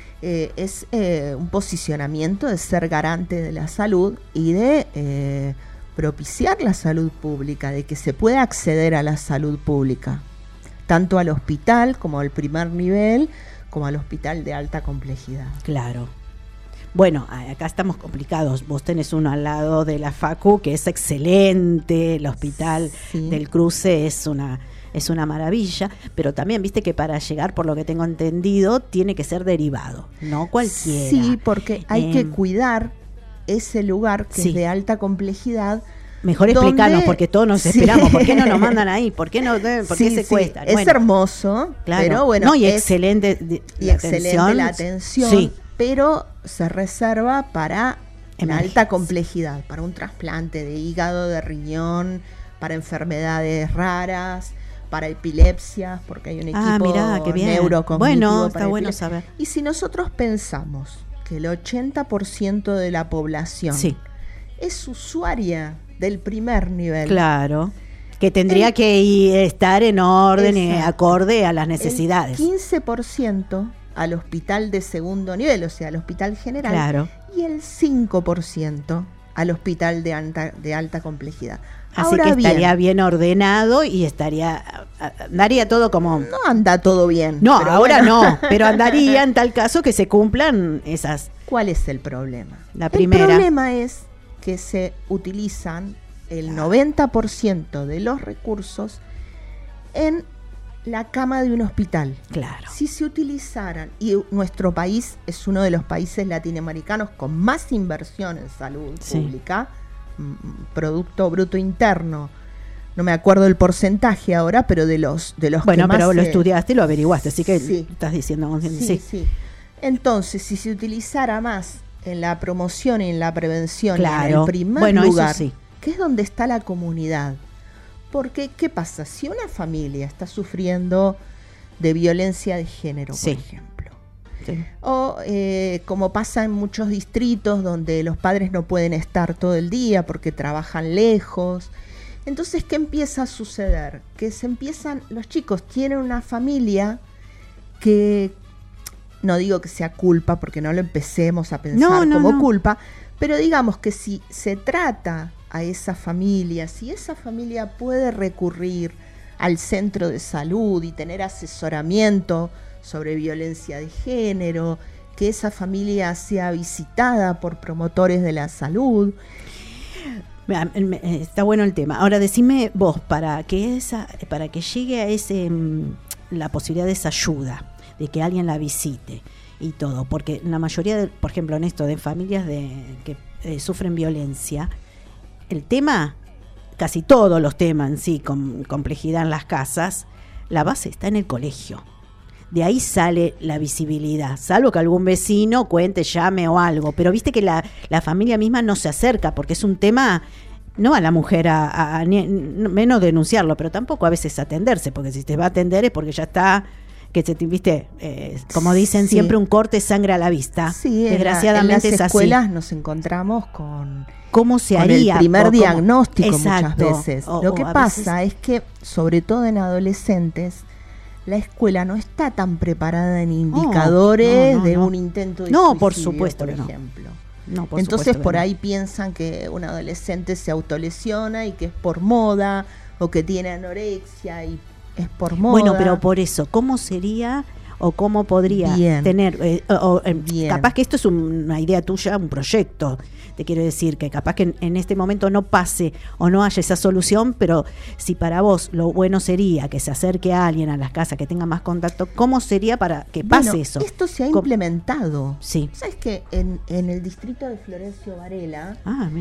es un posicionamiento de ser garante de la salud y de propiciar la salud pública, de que se pueda acceder a la salud pública, tanto al hospital como al primer nivel, como al hospital de alta complejidad. Claro. Bueno, acá estamos complicados. Vos tenés uno al lado de la Facu, que es excelente, el hospital del Cruce es una maravilla, pero también viste que para llegar, por lo que tengo entendido, tiene que ser derivado, no cualquiera. Sí, porque hay que cuidar ese lugar que es de alta complejidad. Mejor explicarnos, porque todos nos esperamos. ¿Por qué no nos mandan ahí? ¿Por qué se cuesta? Es hermoso, pero bueno. Y excelente la atención, pero se reserva para la alta complejidad, para un trasplante de hígado, de riñón, para enfermedades raras, para epilepsias, porque hay un equipo neurocognitivo. Bueno, está bueno saber. Y si nosotros pensamos que el 80% de la población es usuaria del primer nivel. Claro, que tendría que estar en orden y acorde a las necesidades. El 15% al hospital de segundo nivel, o sea, al hospital general, y el 5% al hospital de alta complejidad. Así ahora que estaría bien ordenado y andaría todo como... No anda todo bien. No, pero ahora no, pero andaría en tal caso que se cumplan esas... ¿Cuál es el problema? La primera. El problema es que se utilizan el 90% de los recursos en la cama de un hospital. Claro. Si se utilizaran, y nuestro país es uno de los países latinoamericanos con más inversión en salud pública, Producto Bruto Interno, no me acuerdo el porcentaje ahora, pero de los bueno, que más... pero lo estudiaste y lo averiguaste, así que estás diciendo... Sí. Entonces, si se utilizara más en la promoción y en la prevención, en el primer lugar, que es donde está la comunidad. Porque, ¿qué pasa? Si una familia está sufriendo de violencia de género, por ejemplo, Sí. O como pasa en muchos distritos donde los padres no pueden estar todo el día porque trabajan lejos. Entonces, ¿qué empieza a suceder? Que los chicos tienen una familia que, no digo que sea culpa, porque no lo empecemos a pensar como culpa, pero digamos que si se trata a esa familia, si esa familia puede recurrir al centro de salud y tener asesoramiento sobre violencia de género, que esa familia sea visitada por promotores de la salud. Está bueno el tema. Ahora decime vos, para que llegue a la posibilidad de esa ayuda, de que alguien la visite y todo, porque la mayoría por ejemplo en esto de familias que sufren violencia, el tema, casi todos los temas en sí, con complejidad en las casas, la base está en el colegio. De ahí sale la visibilidad, salvo que algún vecino cuente, llame o algo, pero viste que la familia misma no se acerca, porque es un tema, no a la mujer menos denunciarlo, pero tampoco a veces atenderse, porque si te va a atender es porque ya está, que viste, como dicen siempre, un corte sangre a la vista. Sí, desgraciadamente en las escuelas es así. Nos encontramos con cómo se haría el primer diagnóstico. Exacto. Muchas veces. Lo que pasa es que, sobre todo en adolescentes, la escuela no está tan preparada en indicadores de un intento de suicidio, por supuesto, por ejemplo. Entonces por ahí piensan que un adolescente se autolesiona y que es por moda, o que tiene anorexia y es por moda. Bueno, pero por eso, ¿cómo sería o cómo podría tener? Capaz que esto es una idea tuya, un proyecto. Te quiero decir que capaz que en este momento no pase o no haya esa solución, pero si para vos lo bueno sería que se acerque a alguien a las casas, que tenga más contacto, ¿cómo sería para que pase eso? Esto se ha implementado. Sí. ¿Sabes que en el distrito de Florencio Varela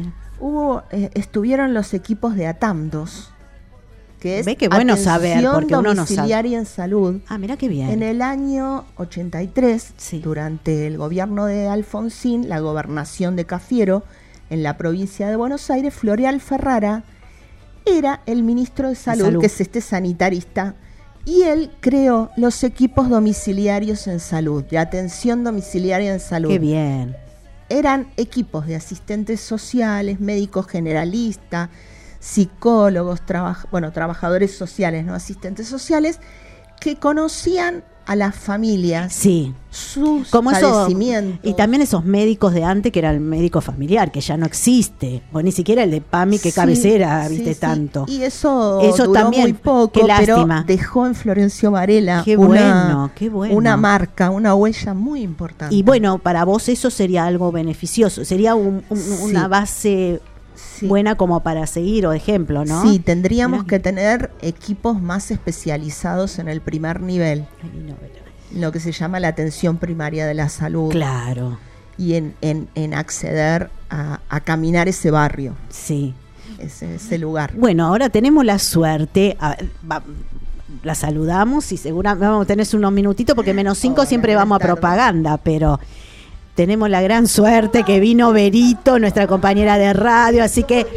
estuvieron los equipos de ATAMDOS, que es qué bueno saber, porque uno no sabe. Domiciliaria en salud. Mira qué bien. En el año 83, durante el gobierno de Alfonsín, la gobernación de Cafiero, en la provincia de Buenos Aires, Floreal Ferrara era el ministro de salud, que es sanitarista, y él creó los equipos domiciliarios en salud, de atención domiciliaria en salud. Qué bien. Eran equipos de asistentes sociales, médicos generalistas, psicólogos, trabajadores sociales, no asistentes sociales, que conocían a las familias, sus padecimientos. Y también esos médicos de antes, que era el médico familiar, que ya no existe, o ni siquiera el de PAMI, que cabecera, viste tanto. Y eso duró también muy poco, pero dejó en Florencio Varela una marca, una huella muy importante. Y bueno, para vos eso sería algo beneficioso, sería una base buena como para seguir o ejemplo, ¿no? Sí, tendríamos que tener equipos más especializados en el primer nivel, lo que se llama la atención primaria de la salud. Claro. Y en acceder a caminar ese barrio. Sí. Ese lugar. Bueno, ahora tenemos la suerte, la saludamos y seguramente vamos a tener unos minutitos porque -5 siempre vamos a propaganda, pero tenemos la gran suerte que vino Berito, nuestra compañera de radio, así que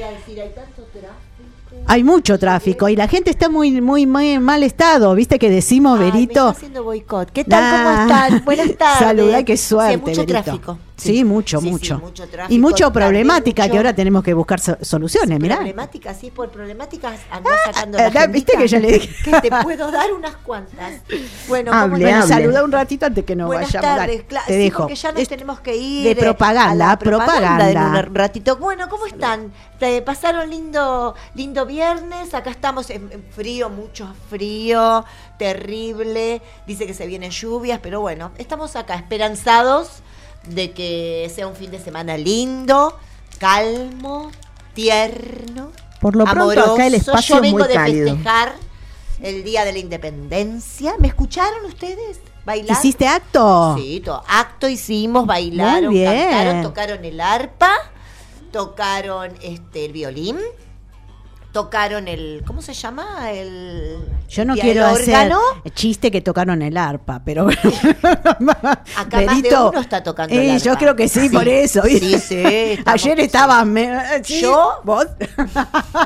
hay mucho tráfico y la gente está muy en mal estado, ¿viste que decimos, Berito? Me está haciendo boicot. ¿Qué tal? ¿Cómo están? Buenas tardes. Saludá, qué suerte, sí, mucho Berito. Tráfico. Sí, mucho. Tráfico, y mucho problemática, que ahora tenemos que buscar soluciones, mirá. Problemáticas, por problemáticas andás sacando la ¿viste que yo le dije? Que te puedo dar unas cuantas. Bueno, saluda un ratito antes que nos Buenas vayamos. Tardes, te dejo. Porque ya nos tenemos que ir. De propaganda, en un ratito. Bueno, ¿cómo están? ¿Pasaron lindo viernes? Acá estamos en frío, mucho frío, terrible. Dice que se vienen lluvias, pero bueno, estamos acá esperanzados de que sea un fin de semana lindo, calmo, tierno, por lo pronto amoroso. Acá el espacio Yo vengo es muy cálido. de festejar el Día de la Independencia. ¿Me escucharon ustedes? ¿Bailar? ¿Hiciste acto? Sí, acto hicimos, bailaron, cantaron, tocaron el arpa, tocaron el violín, tocaron ¿cómo se llama? Yo no quiero hacer chiste que tocaron el arpa, pero bueno. Acá más de uno está tocando el arpa. Yo creo que sí, por eso. Sí, ayer estaba... ¿Yo? ¿Vos?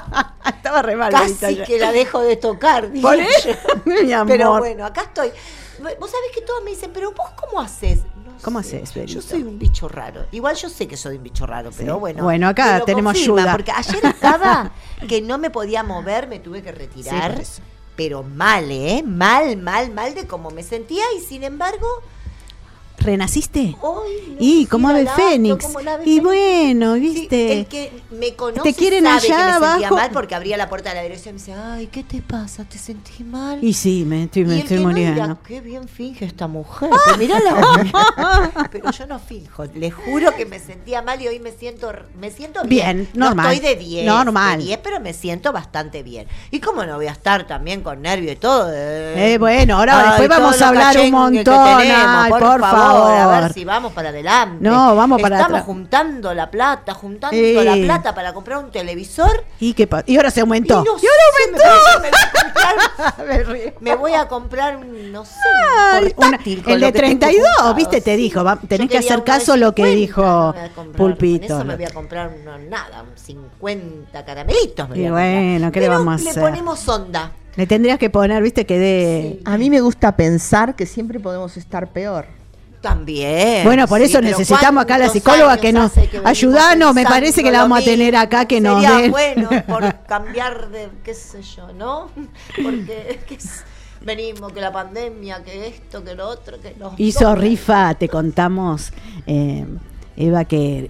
Estaba re mal. Casi que la dejo de tocar. ¿Por eso? Mi amor. Pero bueno, acá estoy. Vos sabés que todos me dicen, pero vos ¿cómo haces? No ¿Cómo sé. haces, Berito? Yo soy un bicho raro. Igual yo sé que soy un bicho raro, pero bueno. Bueno, acá me lo tenemos confirma, ayuda. Porque ayer estaba que no me podía mover, me tuve que Sí, retirar. por eso. Pero mal, mal de cómo me sentía y sin embargo... ¿Renaciste? Hoy Y como ave fénix. Y bueno, Sí, viste. el que me conoce Te quieren sabe allá que me sentía abajo. mal porque abría la puerta de la dirección y me dice, ay, ¿qué te pasa? ¿Te sentís mal? Y sí, me Y estoy el que no muriendo. dirá, qué bien finge esta mujer. Pero mirá la pero yo no finjo. Le juro que me sentía mal y hoy me siento bien. Normal. No estoy de 10. Normal. De 10, pero me siento bastante bien. ¿Y cómo no voy a estar también con nervio y todo? Bueno, ahora Ay, después vamos todo a lo hablar un cachengue que montón. tenemos, Ay, por A ver favor. si vamos para adelante. No, vamos para Estamos atrás. juntando la plata para comprar un televisor. ¿Y qué pasa? Y ahora se aumentó. Y no ¡Y ahora aumentó! Me voy a comprar un, no sé, Ay, un portátil con el lo de que tengo 32, juntado, viste, te sí. dijo, tenés Yo que quería hacer uno caso a de lo que 50, dijo me voy a comprar, Pulpito. Con eso me voy a comprar un 50 caramelitos. me voy Y a comprar. bueno, ¿qué le Pero vamos a le hacer? ponemos onda. Le tendrías que poner, viste, que de... A mí me gusta pensar que siempre podemos estar peor. También. Bueno, por eso pero necesitamos acá a la ¿cuántos psicóloga años que nos hace que venimos ayudanos. Me parece que la pensando vamos a lo tener mismo? acá que nos Sería den. bueno por cambiar de, qué sé yo, ¿no? Porque venimos que la pandemia, que esto, que lo otro, que los Hizo dos. rifa, te contamos, Eva, que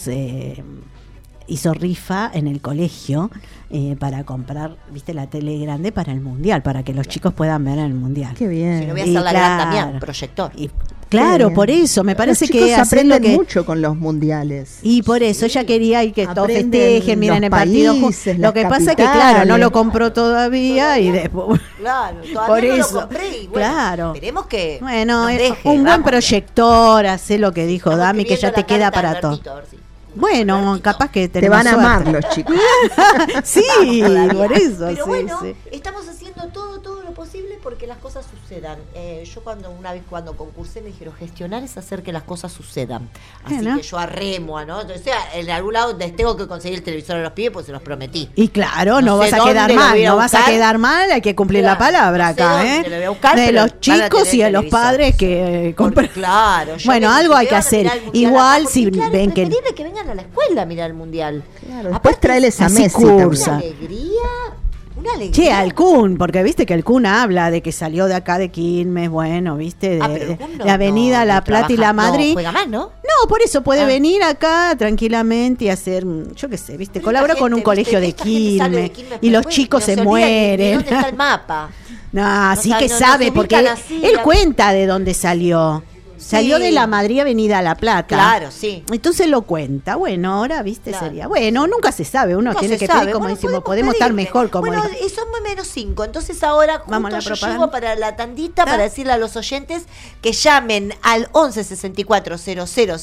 hizo rifa en el colegio para comprar, viste, la tele grande para el mundial, para que los chicos puedan ver el mundial. Qué bien. Si no voy a hacer la gran también, proyector. Claro, por eso, me parece Los que chicos hacen lo aprenden que... mucho con los mundiales. Y por eso ella quería y que todos Aprenden festejen, miren los el partido. países, Lo las que pasa es que, capitales. claro, no lo compró todavía y después... Claro, todavía Por no eso, lo compré y bueno, claro. esperemos que Bueno, nos deje, un buen vamos. proyector, hace lo que dijo Estamos Dami, que ya escribiendo te la queda carta a para todo. Albertito, a ver si- Bueno, capaz que Te tenemos van a amar suerte. los chicos. Sí, Todavía. por eso, Pero sí, bueno, sí. estamos haciendo todo lo posible porque las cosas sucedan. Yo una vez cuando concursé me dijeron, gestionar es hacer que las cosas sucedan. Así Bueno. que yo arremo, ¿no? O sea, en algún lado les tengo que conseguir el televisor a los pibes, pues se los prometí. Y claro, no No vas sé a quedar dónde lo mal, voy a no vas a buscar. quedar mal, hay que cumplir la Claro, palabra no sé acá, dónde lo voy a buscar, de pero los van a chicos tener y de los televisor. padres que compran. Claro. yo Bueno, que- algo hay que van a hacer. mirar el mundial Igual acá, si porque, claro, ven es que preferible que vengan a la escuela a mirar el mundial. Claro, después traeles a así Messi cursa. también. Una alegría. Che, al Kun, porque viste que el Kun habla de que salió de acá de Quilmes, bueno, viste, de, pero el Kun no- de Avenida no La Plata y trabaja, La Madrid. no juega más, ¿no? No, por eso puede venir acá tranquilamente y hacer, yo qué sé, viste, colabora con un colegio de Quilmes y los chicos se mueren. ¿Dónde está el mapa? No, sí sabe, que no sabe, se porque ubican así, él la- cuenta de dónde salió. Salió Sí. de La Madrid Avenida La Plata. Claro, sí. Entonces lo cuenta. Bueno, ahora, viste, Claro. sería. Bueno, nunca se sabe. Uno No tiene se que sabe. pedir, como Bueno, decimos, podemos estar pedirle. mejor, como Bueno, dijo. y son -5. Entonces ahora Vamos a la justo yo propaganda. llego para la tandita para decirle a los oyentes que llamen al 11 64 00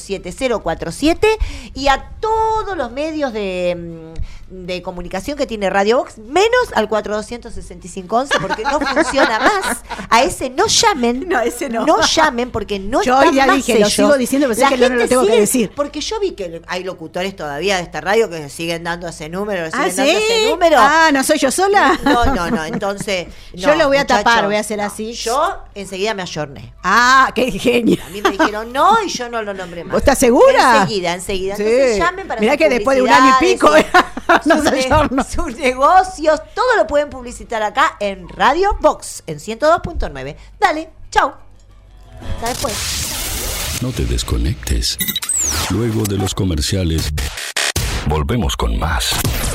7047 y a todos los medios de comunicación que tiene Radio Box, menos al 426511 porque no funciona más. A ese no llamen. No, ese no. No llamen porque no Yo están ya más dije, lo ellos. sigo diciendo, pero sé La que no lo gente tengo que sigue- decir. Porque yo vi que hay locutores todavía de esta radio que siguen dando ese número, ¿Ah, siguen dando sí? ese número. Ah, ¿no soy yo sola? No, entonces. Yo no, lo voy a muchachos, tapar, voy a hacer no. así. Yo enseguida me ayorné. Ah, qué genio. A mí me dijeron no y yo no lo nombré más. ¿Vos estás segura? Enseguida. Sí. Entonces llamen para Mirá sus que después de un año y pico publicidades, nos sus, ayornó. sus negocios, todo lo pueden publicitar acá en Radio Box, en 102.9. Dale, chau. Hasta después. No te desconectes. Luego de los comerciales, volvemos con más.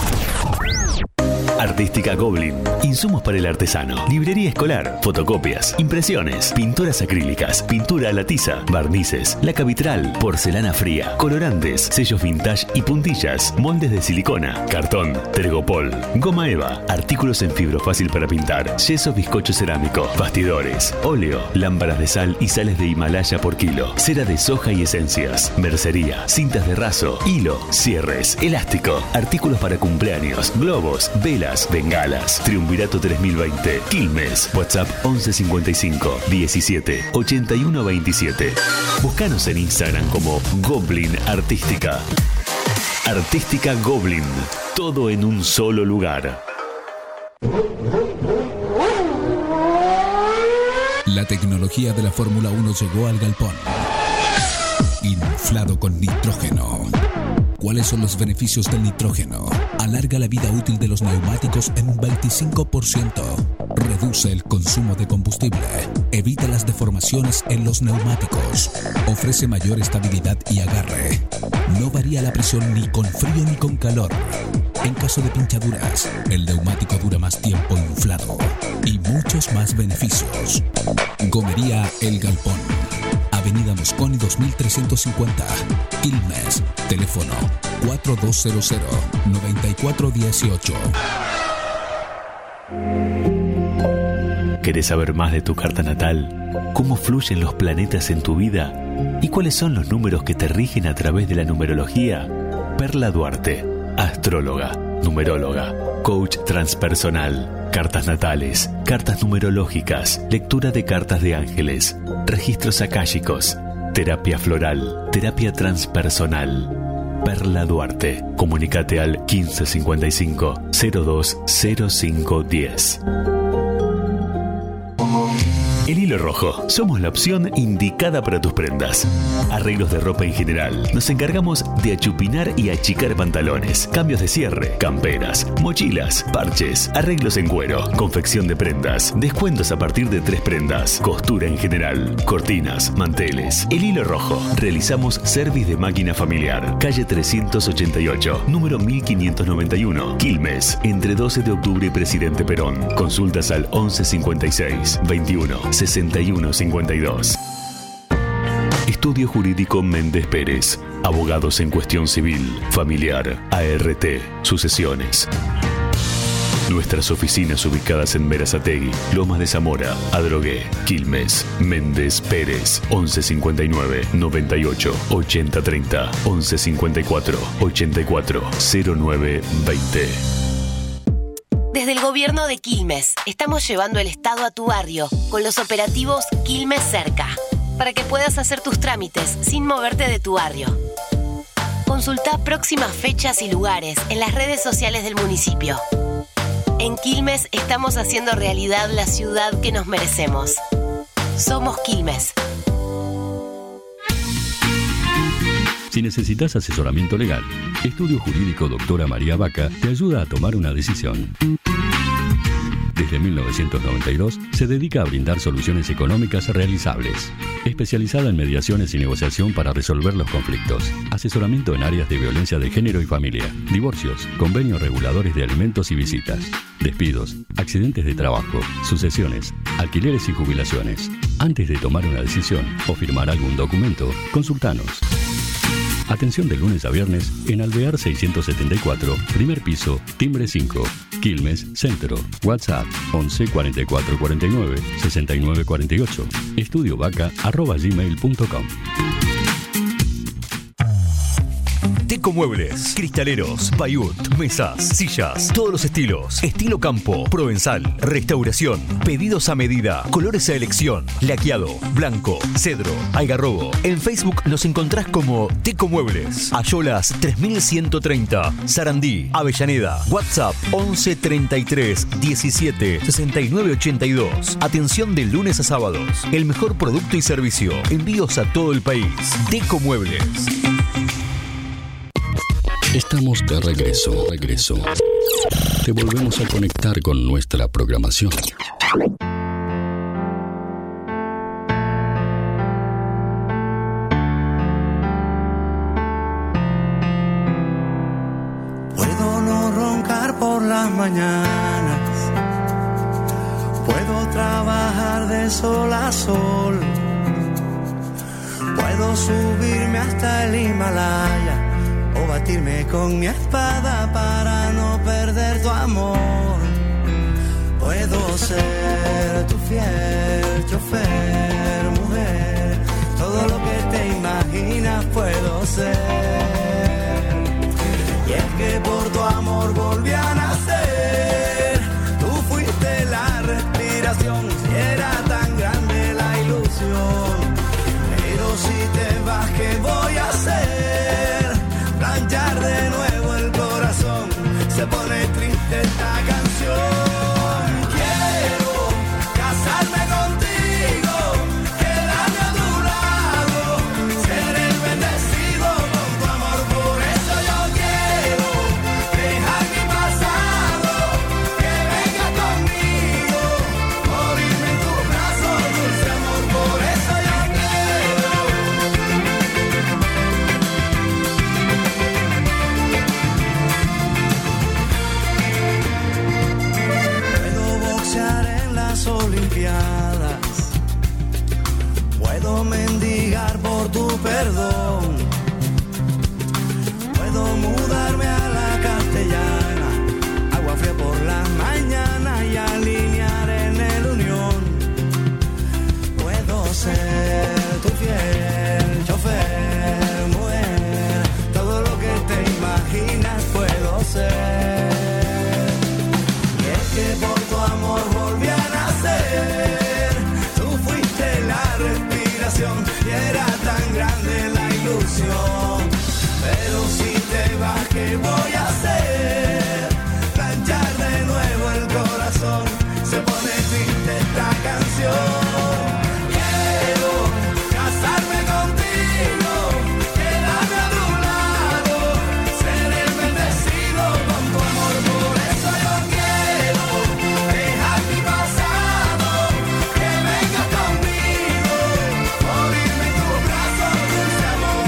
Artística Goblin. Insumos para el artesano. Librería escolar. Fotocopias. Impresiones. Pinturas acrílicas. Pintura a la tiza. Barnices. Laca vitral. Porcelana fría. Colorantes. Sellos vintage y puntillas. Moldes de silicona. Cartón. Tergopol. Goma eva. Artículos en fibro fácil para pintar. Yeso bizcocho cerámico. Bastidores. Óleo. Lámparas de sal y sales de Himalaya por kilo. Cera de soja y esencias. Mercería. Cintas de raso. Hilo. Cierres. Elástico. Artículos para cumpleaños. Globos. Velas. Bengalas. Triunvirato 3020. Quilmes. WhatsApp 1155 17 81 27. Búscanos en Instagram como Goblin Artística. Artística Goblin. Todo en un solo lugar. La tecnología de la Fórmula 1 llegó al galpón. Inflado con nitrógeno. ¿Cuáles son los beneficios del nitrógeno? Alarga la vida útil de los neumáticos en un 25%. Reduce el consumo de combustible. Evita las deformaciones en los neumáticos. Ofrece mayor estabilidad y agarre. No varía la presión ni con frío ni con calor. En caso de pinchaduras, el neumático dura más tiempo inflado. Y muchos más beneficios. Gomería El Galpón. Avenida Mosconi 2350, Quilmes. Teléfono 4200-9418. ¿Querés saber más de tu carta natal? ¿Cómo fluyen los planetas en tu vida? ¿Y cuáles son los números que te rigen a través de la numerología? Perla Duarte, astróloga, numeróloga, coach transpersonal, cartas natales, cartas numerológicas, lectura de cartas de ángeles, registros akáshicos, terapia floral, terapia transpersonal. Perla Duarte. Comunícate al 1555 020510. El Hilo Rojo. Somos la opción indicada para tus prendas. Arreglos de ropa en general. Nos encargamos de achupinar y achicar pantalones, cambios de cierre, camperas, mochilas, parches, arreglos en cuero, confección de prendas, descuentos a partir de 3 prendas, costura en general, cortinas, manteles. El Hilo Rojo. Realizamos service de máquina familiar. Calle 388, número 1591, Quilmes, entre 12 de octubre y Presidente Perón. Consultas al 1156 21 61 52. Estudio Jurídico Méndez Pérez. Abogados en cuestión civil, familiar, ART, sucesiones. Nuestras oficinas ubicadas en Berazategui, Lomas de Zamora, Adrogué, Quilmes. Méndez Pérez, 1159 98 80 30, 1154 84 09 20. Desde el gobierno de Quilmes, estamos llevando el Estado a tu barrio con los operativos Quilmes Cerca, para que puedas hacer tus trámites sin moverte de tu barrio. Consulta próximas fechas y lugares en las redes sociales del municipio. En Quilmes estamos haciendo realidad la ciudad que nos merecemos. Somos Quilmes. Si necesitas asesoramiento legal, Estudio Jurídico Doctora María Vaca te ayuda a tomar una decisión. Desde 1992 se dedica a brindar soluciones económicas realizables. Especializada en mediaciones y negociación para resolver los conflictos. Asesoramiento en áreas de violencia de género y familia. Divorcios, convenios reguladores de alimentos y visitas. Despidos, accidentes de trabajo, sucesiones, alquileres y jubilaciones. Antes de tomar una decisión o firmar algún documento, consultanos. Atención de lunes a viernes en Alvear 674, primer piso, timbre 5, Quilmes, Centro. WhatsApp 11 44 49 69 48. estudiovaca@gmail.com. Tecomuebles, cristaleros, payut, mesas, sillas, todos los estilos, estilo campo, provenzal, restauración, pedidos a medida, colores a elección, laqueado, blanco, cedro, algarrobo. En Facebook nos encontrás como Tecomuebles, Ayolas 3130, Sarandí, Avellaneda. WhatsApp 11 33 17 69 82. Atención de lunes a sábados. El mejor producto y servicio. Envíos a todo el país. Tecomuebles. Estamos de regreso. Te volvemos a conectar con nuestra programación. Puedo no roncar por las mañanas, puedo trabajar de sol a sol, puedo subirme hasta el Himalaya o batirme con mi espada para no perder tu amor. Puedo ser tu fiel chofer, mujer, todo lo que te imaginas puedo ser. Y es que por tu amor volví a nacer. Tú fuiste la respiración, si era tan grande la ilusión. Pero si te vas, ¿qué voy a hacer? Planchar de nuevo el corazón, se pone triste esta canción. Quiero casarme contigo. las Olimpiadas. Puedo mendigar por tu perdón. Puedo mudarme a la Castellana, agua fría por la mañana y alinear en el Unión. Puedo ser tu fiel chofer, mujer, todo lo que te imaginas puedo ser. Y es que por tu amor volví a nacer. Tú fuiste la respiración y era tan grande la ilusión. Pero si te vas, ¿qué voy a hacer? Planchar de nuevo el corazón. Se pone triste esta canción. Quiero casarme contigo, quedarme a tu lado, ser el bendecido con tu amor. Por eso yo quiero dejar mi pasado, que vengas conmigo, morirme en tus brazos, dulce amor.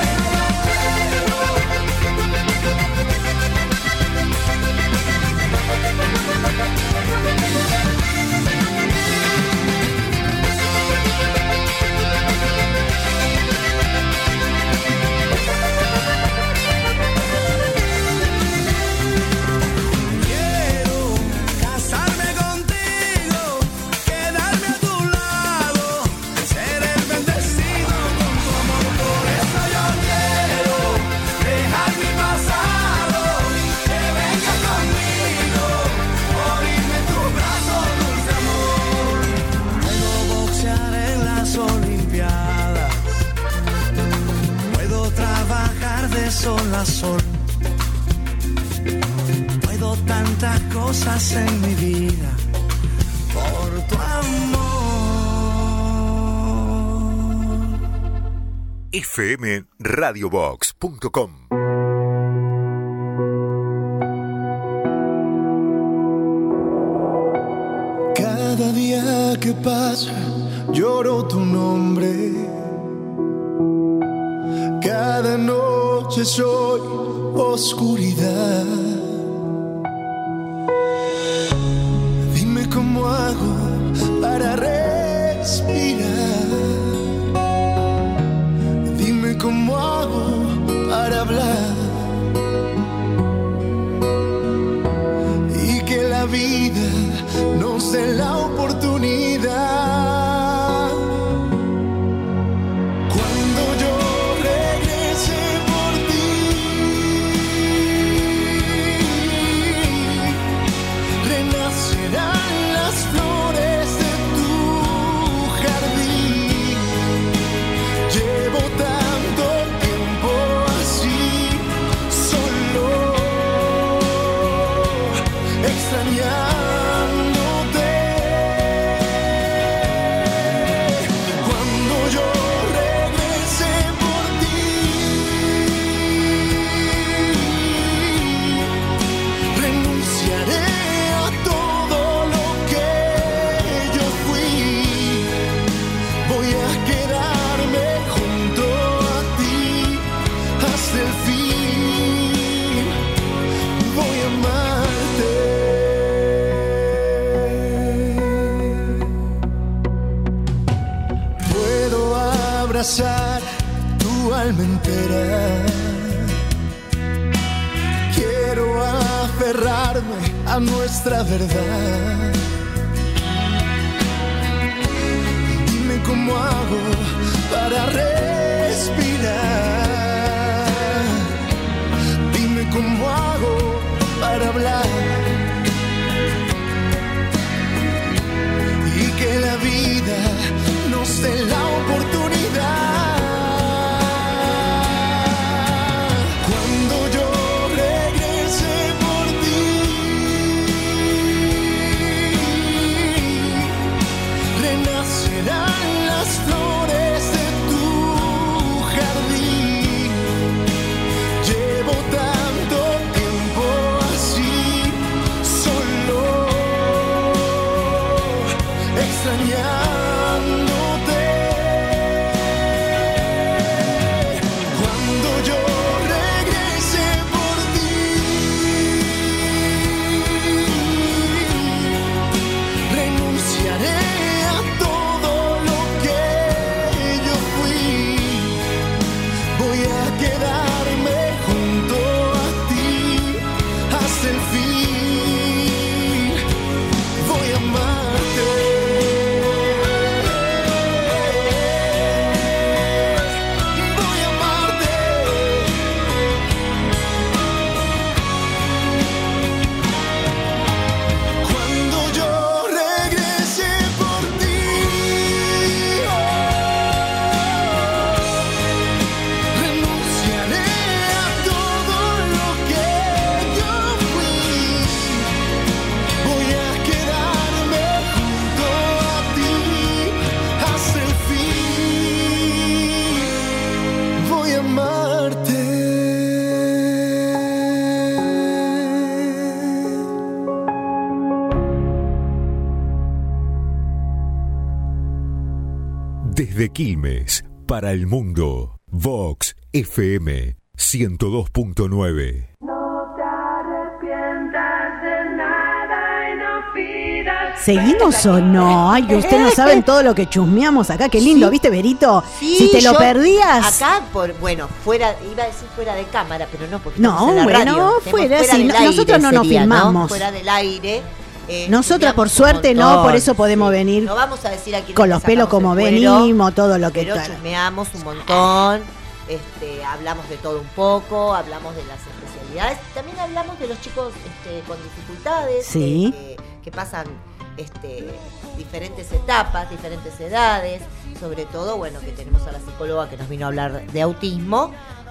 Quiero casarme contigo, quedarme a tu lado, ser el bendecido con tu amor. Por eso yo quiero dejar mi pasado, que vengas conmigo, morirme en tus brazos, dulce amor. Puedo boxear en las Olimpiadas, puedo trabajar de sol a sol. Puedo tantas cosas en mi vida por tu amor. fmradiobox.com. Cada día que pasa lloro tu nombre. Cada noche soy oscuridad. Dime cómo hago para respirar. Dime cómo hago para hablar. Y que la vida nos dé la oportunidad. Cuando yo regrese por ti, renacerán las flores de tu jardín. Llevo tanto tiempo así, solo extrañándote. Cuando yo regrese por ti, renunciaré a todo lo que yo fui. Voy a quedarme junto a ti hasta el fin. Voy a amarte. Puedo abrazar tu alma entera. Quiero aferrarme a nuestra verdad. Dime cómo hago para respirar. Dime cómo hago para hablar. Y que la vida nos dé la oportunidad. Cuando yo regrese por ti, renacerán las flores de tu jardín. Llevo tanto tiempo así, solo extrañándote. Cuando yo regrese por ti, renuncia Desde Quilmes, para el mundo, Vox FM 102.9. ¿Seguimos o no? Ay, ustedes no saben todo lo que chusmeamos acá. Qué lindo, ¿viste, Berito? Sí, si te lo perdías. Acá, fuera, iba a decir fuera de cámara, pero no, porque no, estamos en la radio. Fuera, sí, del aire, nosotros no nos filmamos. ¿no? Fuera del aire. Nosotras, por suerte, no, por eso podemos venir. No vamos a decir aquí con los pelos como venimos, todo lo que pero chusmeamos un montón. Hablamos de todo un poco, hablamos de las especialidades. También hablamos de los chicos con dificultades. Sí. Que pasan diferentes etapas, diferentes edades, sobre todo, bueno, que tenemos a la psicóloga que nos vino a hablar de autismo.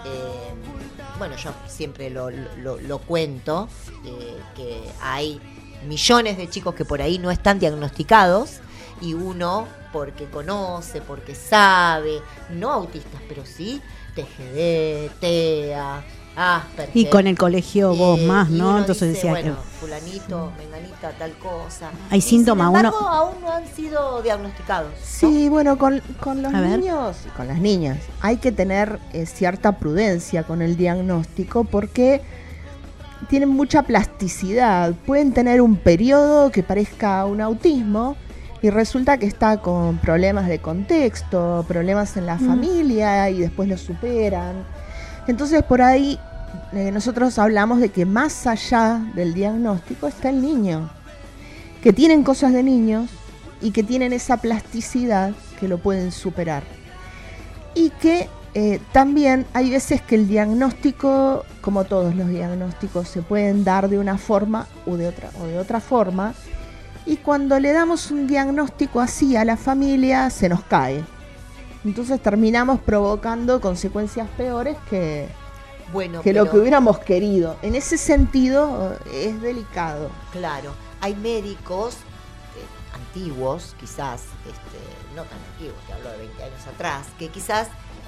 Bueno, yo siempre lo cuento, que hay millones de chicos que por ahí no están diagnosticados y uno, porque conoce, porque sabe, no autistas, pero sí TGD, TEA, Asperger. Y con el colegio vos más, ¿no? Entonces dice, decía bueno, que fulanito, menganita, tal cosa. Hay síntomas, sin embargo, aún no han sido diagnosticados, ¿no? Sí, bueno, con los niños y con las niñas hay que tener cierta prudencia con el diagnóstico porque tienen mucha plasticidad. Pueden tener un periodo que parezca un autismo y resulta que está con problemas de contexto, problemas en la familia y después lo superan. Entonces por ahí nosotros hablamos de que más allá del diagnóstico está el niño, que tienen cosas de niños y que tienen esa plasticidad que lo pueden superar. Y que también hay veces que el diagnóstico, como todos los diagnósticos, se pueden dar de una forma o de otra forma. Y cuando le damos un diagnóstico así a la familia, se nos cae. Entonces terminamos provocando consecuencias peores que lo que hubiéramos querido. En ese sentido es delicado. Claro, hay médicos antiguos, quizás, no tan antiguos, te hablo de 20 años atrás, que quizás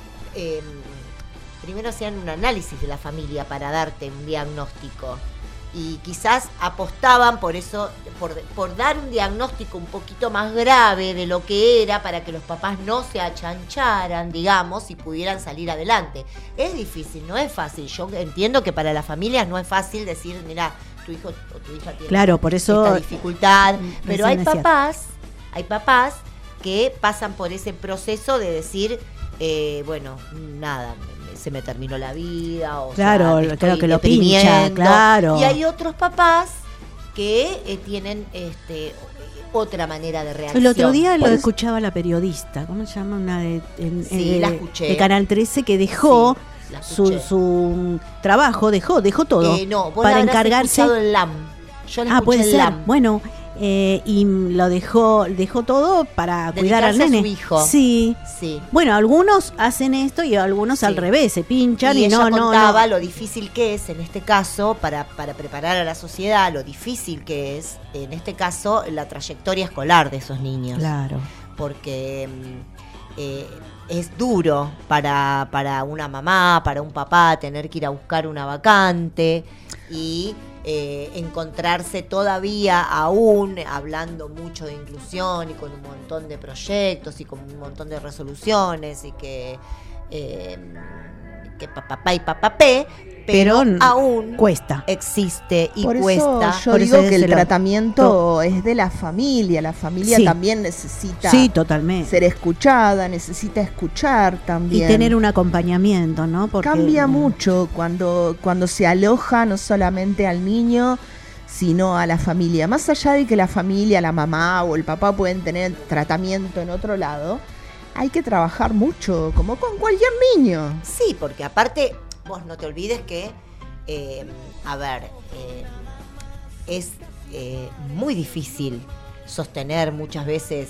primero hacían un análisis de la familia para darte un diagnóstico. Y quizás apostaban por eso, por dar un diagnóstico un poquito más grave de lo que era para que los papás no se achancharan, digamos, y pudieran salir adelante. Es difícil, no es fácil. Yo entiendo que para las familias no es fácil decir, mira, tu hijo o tu hija tiene por eso, esta dificultad. Pero hay papás que pasan por ese proceso de decir, bueno, nada, se me terminó la vida, o claro, sea, creo que lo pincha, claro. Y hay otros papás que tienen otra manera de reacción. El otro día lo escuchaba la periodista, ¿cómo se llama? Una la escuché. De Canal 13 que dejó su trabajo, dejó todo no, vos para la encargarse. El LAM. Yo la escuché puede el ser. LAM. Bueno, y lo dejó todo para cuidar al nene. A su hijo. Sí. Bueno, algunos hacen esto y algunos al revés, se pinchan y ella no contaba lo difícil que es en este caso para preparar a la sociedad, lo difícil que es en este caso la trayectoria escolar de esos niños. Claro. Porque es duro para una mamá, para un papá tener que ir a buscar una vacante y encontrarse todavía aún hablando mucho de inclusión y con un montón de proyectos y con un montón de resoluciones y que papá y papapé, pero aún cuesta, existe y por cuesta. Eso yo digo que el tratamiento es de la familia también necesita totalmente ser escuchada, necesita escuchar también. Y tener un acompañamiento, ¿no? Porque cambia mucho cuando se aloja no solamente al niño, sino a la familia. Más allá de que la familia, la mamá o el papá pueden tener tratamiento en otro lado, hay que trabajar mucho, como con cualquier niño. Sí, porque aparte, vos no te olvides que, es muy difícil sostener muchas veces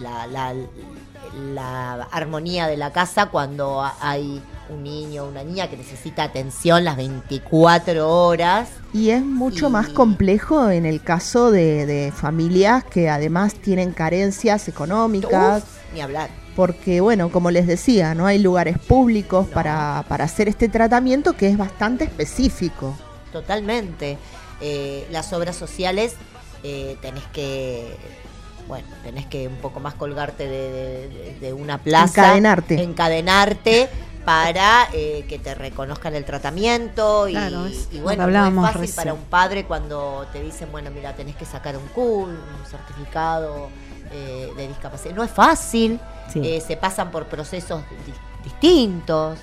la armonía de la casa cuando hay un niño o una niña que necesita atención las 24 horas. Y es mucho más complejo en el caso de familias que además tienen carencias económicas. Ni hablar. Porque, bueno, como les decía, no hay lugares públicos para hacer este tratamiento que es bastante específico. Totalmente. Las obras sociales tenés que bueno, tenés que un poco más colgarte de una plaza. Encadenarte para que te reconozcan el tratamiento. Claro, y bueno, no es fácil para un padre cuando te dicen, bueno, mira, tenés que sacar un CUL, un certificado de discapacidad. No es fácil, se pasan por procesos distintos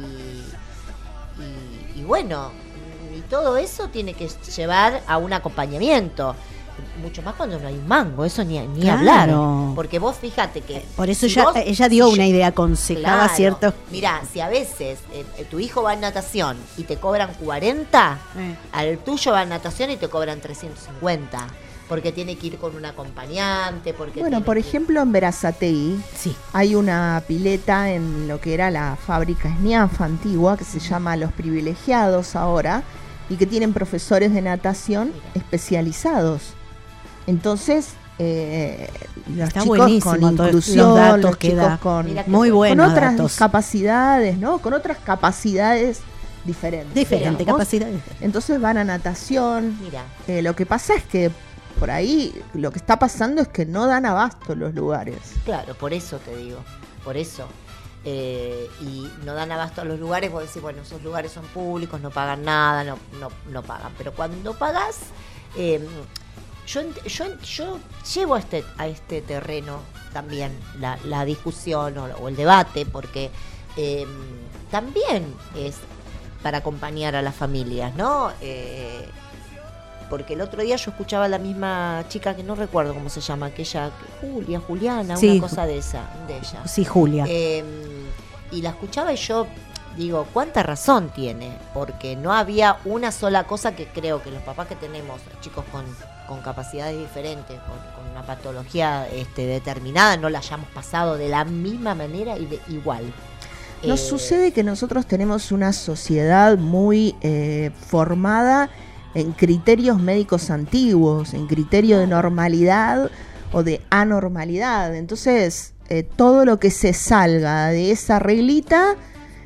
y bueno, y todo eso tiene que llevar a un acompañamiento. Mucho más cuando no hay un mango, eso ni hablar. Porque vos fíjate que... Por eso ella dio una idea, aconsejaba ciertos... Mirá, si a veces tu hijo va en natación y te cobran 40, al tuyo va en natación y te cobran 350. Porque tiene que ir con un acompañante. Bueno, por ejemplo, en Berazategui hay una pileta en lo que era la fábrica SNIAF antigua, que se llama Los Privilegiados ahora, y que tienen profesores de natación especializados. Entonces, los está chicos con inclusión, los datos los que chicos da. con otras discapacidades, ¿no? Con otras capacidades diferentes. Capacidades. Entonces van a natación. Mira. Lo que pasa es que por ahí lo que está pasando es que no dan abasto los lugares. Claro, por eso te digo, por eso. Y no dan abasto a los lugares, vos decís, bueno, esos lugares son públicos, no pagan nada, no pagan. Pero cuando pagás, yo llevo a este terreno también la discusión o el debate, porque también es para acompañar a las familias, ¿no? Porque el otro día yo escuchaba a la misma chica, que no recuerdo cómo se llama, Juliana, una cosa de ella. Sí, Julia. Y la escuchaba y yo digo, ¿cuánta razón tiene? Porque no había una sola cosa que creo que los papás que tenemos, chicos con capacidades diferentes, con una patología determinada, no la hayamos pasado de la misma manera y igual. Nos sucede que nosotros tenemos una sociedad muy formada en criterios médicos antiguos, en criterio de normalidad o de anormalidad. Entonces, todo lo que se salga de esa reglita,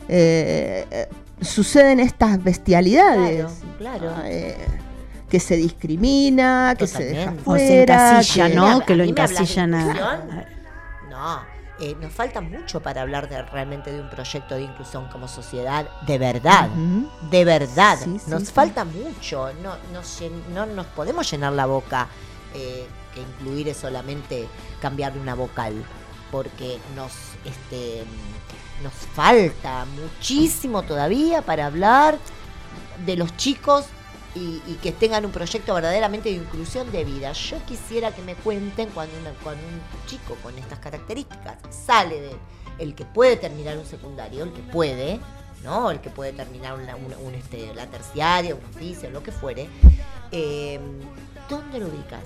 suceden estas bestialidades. Claro. Que se discrimina, que se deja fuera. O se encasilla, ¿no? Que lo encasillan No. Nos falta mucho para hablar realmente de un proyecto de inclusión como sociedad, de verdad, de verdad. Nos falta mucho, no nos podemos llenar la boca, que incluir es solamente cambiarle una vocal, porque nos falta muchísimo todavía para hablar de los chicos y que tengan un proyecto verdaderamente de inclusión de vida. Yo quisiera que me cuenten cuando un chico con estas características sale el que puede terminar un secundario, el que puede, ¿no? El que puede terminar la terciaria, un oficio, lo que fuere. ¿Dónde lo ubicas?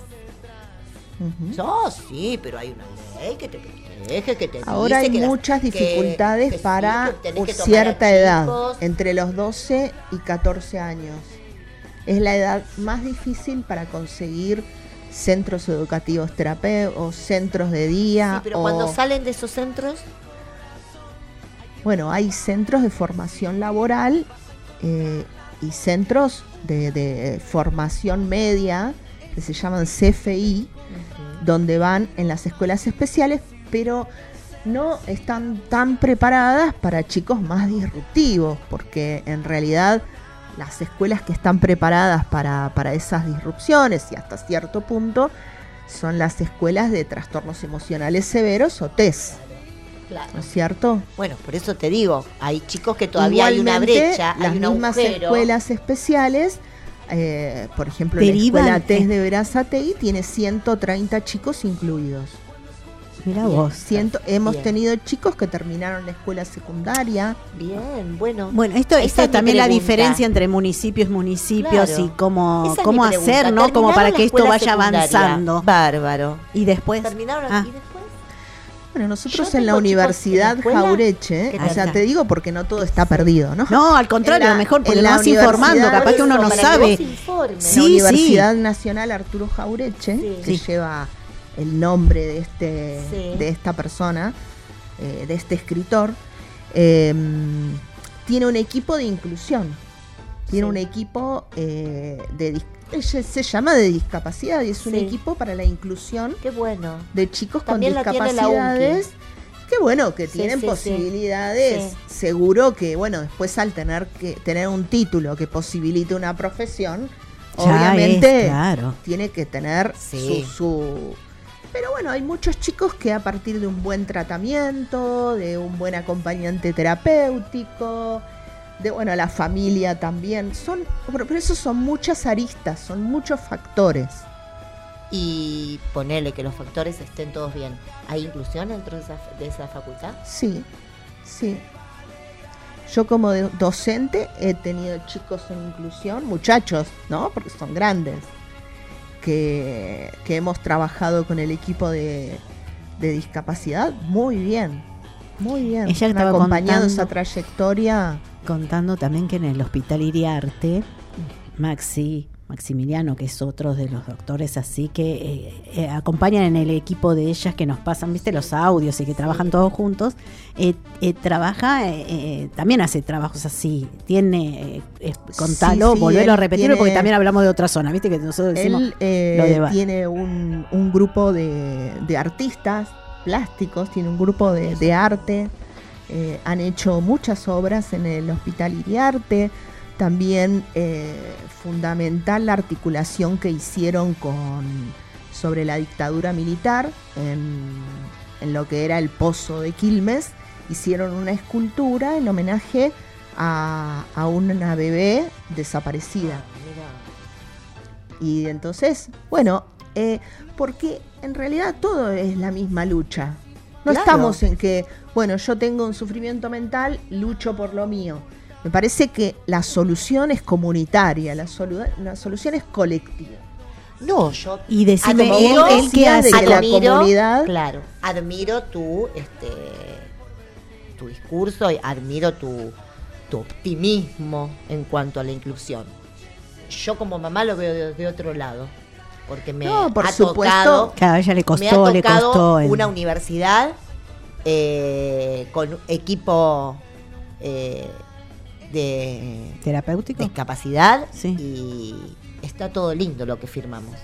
Sí, pero hay una ley que te protege, que te ahora dice hay que muchas dificultades para cierta edad, entre los 12 y 14 años. Es la edad más difícil para conseguir centros educativos terapéuticos, centros de día. Sí, pero cuando salen de esos centros... Bueno, hay centros de formación laboral y centros de formación media, que se llaman CFI, donde van en las escuelas especiales, pero no están tan preparadas para chicos más disruptivos, porque en realidad las escuelas que están preparadas para esas disrupciones y hasta cierto punto son las escuelas de trastornos emocionales severos o TES. Claro. ¿No es cierto? Bueno, por eso te digo, hay chicos que todavía hay una brecha, las hay un mismas agujero. Escuelas especiales, por ejemplo, la escuela TES de Berazategui tiene 130 chicos incluidos. Mira vos. Hemos tenido chicos que terminaron la escuela secundaria. Bien, bueno. Bueno, esto es también la diferencia entre municipios claro. Y cómo hacer, ¿no? Como para que esto vaya avanzando. Bárbaro. Y después. ¿Terminaron? ¿Y después? Bueno, nosotros en la Universidad Jaureche, o sea, te digo porque no todo está perdido, ¿no? No, al contrario, mejor porque lo vas informando, capaz que uno no sabe. La Universidad Nacional Arturo Jaureche, que lleva el nombre de esta persona, de este escritor, tiene un equipo de inclusión. Tiene un equipo se llama de discapacidad y es un equipo para la inclusión de chicos También con la tiene la discapacidades. UNCI. Qué bueno que Sí, tienen sí, posibilidades. sí. Seguro que, bueno, después al tener un título que posibilite una profesión, Ya obviamente claro. tiene que tener su... Pero bueno, hay muchos chicos que a partir de un buen tratamiento, de un buen acompañante terapéutico, de bueno, la familia también, pero eso son muchas aristas, son muchos factores. Y ponerle que los factores estén todos bien. ¿Hay inclusión dentro de esa facultad? Sí. Yo como docente he tenido chicos en inclusión, muchachos, ¿no? Porque son grandes, que hemos trabajado con el equipo de discapacidad muy bien. Ella Han estaba acompañado contando- esa trayectoria. Contando también que en el Hospital Iriarte, Maximiliano, que es otro de los doctores así que acompañan en el equipo de ellas, que nos pasan, viste, los audios y que trabajan todos juntos, trabaja, también hace trabajos así, tiene, contalo, volvelo a repetirlo, porque también hablamos de otra zona, viste, que nosotros decimos Él tiene un grupo de artistas plásticos, tiene un grupo de arte, han hecho muchas obras en el Hospital Iriarte. También fundamental la articulación que hicieron sobre la dictadura militar en lo que era el Pozo de Quilmes. Hicieron una escultura en homenaje a una bebé desaparecida. Y entonces, bueno, porque en realidad todo es la misma lucha. No Claro. estamos en que, bueno, yo tengo un sufrimiento mental, lucho por lo mío. Me parece que la solución es comunitaria, la solución es colectiva. No, yo Y decime, admiro- él qué hace. de que la admiro, comunidad... claro, admiro tu discurso y admiro tu optimismo en cuanto a la inclusión. Yo como mamá lo veo de otro lado, porque me No, por ha supuesto. tocado, Claro, a ella le me ha tocado costó una universidad con equipo de terapéutico, discapacidad, y está todo lindo lo que firmamos.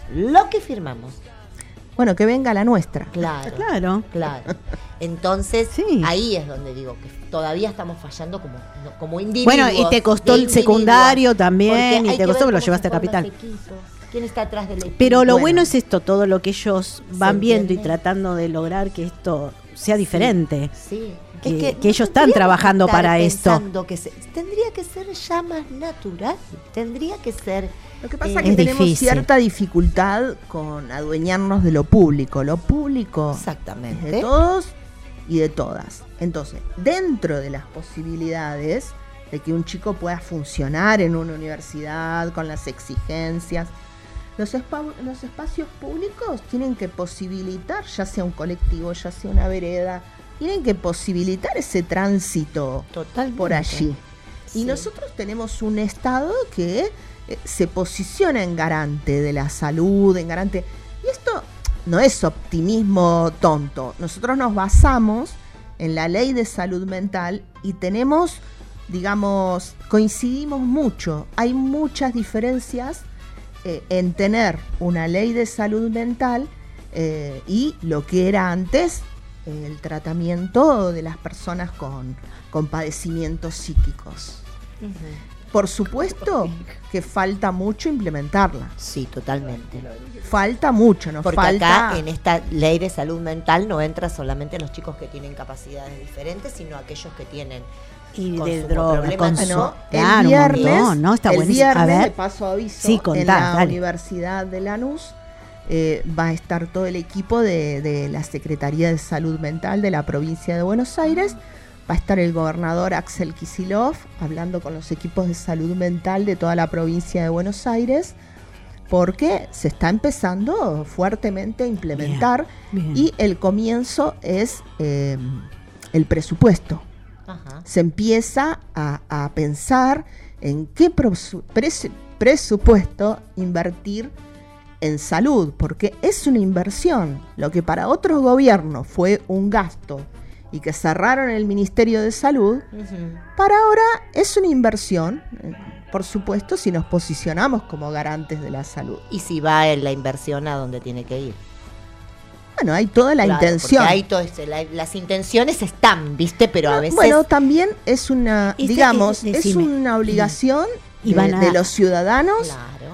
Bueno, que venga la nuestra. Claro. Entonces, ahí es donde digo que todavía estamos fallando como individuos. Bueno, y te costó de el secundario también, Porque y hay te que costó ver que lo cómo llevaste a se forman Capital. los equipos, quién está atrás del equipo. Pero lo bueno es esto, todo lo que ellos van viendo y tratando de lograr que esto sea diferente. Sí. Que Es ellos están trabajando estar para esto. pensando que tendría que ser ya más natural. Tendría que ser. Lo que pasa es que tenemos cierta dificultad con adueñarnos de lo público. Lo público exactamente es de todos y de todas. Entonces, dentro de las posibilidades de que un chico pueda funcionar en una universidad con las exigencias, los espacios públicos tienen que posibilitar, ya sea un colectivo, ya sea una vereda, tienen que posibilitar ese tránsito por allí. Y nosotros tenemos un Estado que se posiciona en garante de la salud, en garante. Y esto no es optimismo tonto. Nosotros nos basamos en la ley de salud mental y tenemos, digamos, coincidimos mucho. Hay muchas diferencias en tener una ley de salud mental y lo que era antes el tratamiento de las personas con padecimientos psíquicos. Por supuesto que falta mucho implementarla. Sí, totalmente. Falta mucho, nos Porque falta... acá en esta ley de salud mental no entra solamente los chicos que tienen capacidades diferentes, sino aquellos que tienen y de consumo, droga, problemas. consumo. El viernes, está el buenísimo. A viernes, ver. de paso aviso, Sí, contá, en la dale. Universidad de Lanús va a estar todo el equipo de la Secretaría de Salud Mental de la provincia de Buenos Aires. Va a estar el gobernador Axel Kicillof hablando con los equipos de salud mental de toda la provincia de Buenos Aires, porque se está empezando fuertemente a implementar Bien. y el comienzo es el presupuesto. Ajá. Se empieza a pensar en qué presupuesto invertir en salud, porque es una inversión. Lo que para otros gobiernos fue un gasto y que cerraron el Ministerio de Salud, para ahora es una inversión por supuesto, si nos posicionamos como garantes de la salud. Y si va en la inversión a donde tiene que ir. Bueno, hay toda la intención. Hay las intenciones están, ¿viste? Pero a veces... Bueno, también es una, digamos, es una obligación de los ciudadanos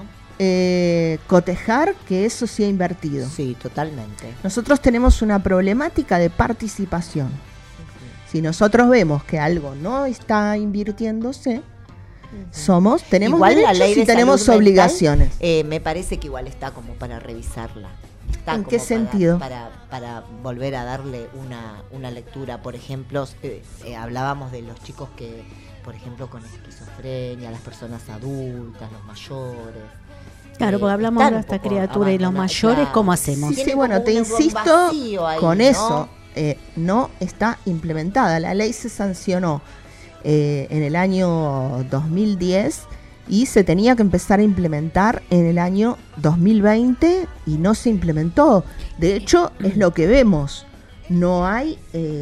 cotejar que eso sea invertido. Sí, totalmente. Nosotros tenemos una problemática de participación. Si nosotros vemos que algo no está invirtiéndose, tenemos igual derechos la ley de y tenemos salud obligaciones. Mental, me parece que igual está como para revisarla. Está ¿En como qué sentido? Para volver a darle una lectura. Por ejemplo, hablábamos de los chicos que, por ejemplo, con esquizofrenia, las personas adultas, los mayores. Claro, porque hablamos de esta criatura y los mayores, ¿cómo hacemos? Sí, bueno, te insisto con eso. No está implementada. La ley se sancionó en el año 2010 y se tenía que empezar a implementar en el año 2020 y no se implementó. De hecho, es lo que vemos. No hay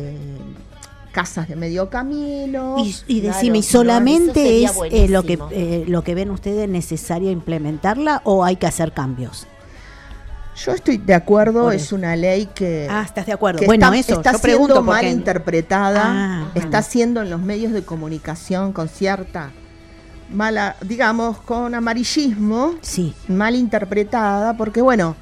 casas de medio camino. Y decime, ¿y solamente es lo que ven ustedes necesario implementarla o hay que hacer cambios? Yo estoy de acuerdo, es una ley que... ¿estás de acuerdo? Bueno, está siendo mal interpretada, está siendo en los medios de comunicación con cierta mala, digamos, con amarillismo, mal interpretada, porque bueno,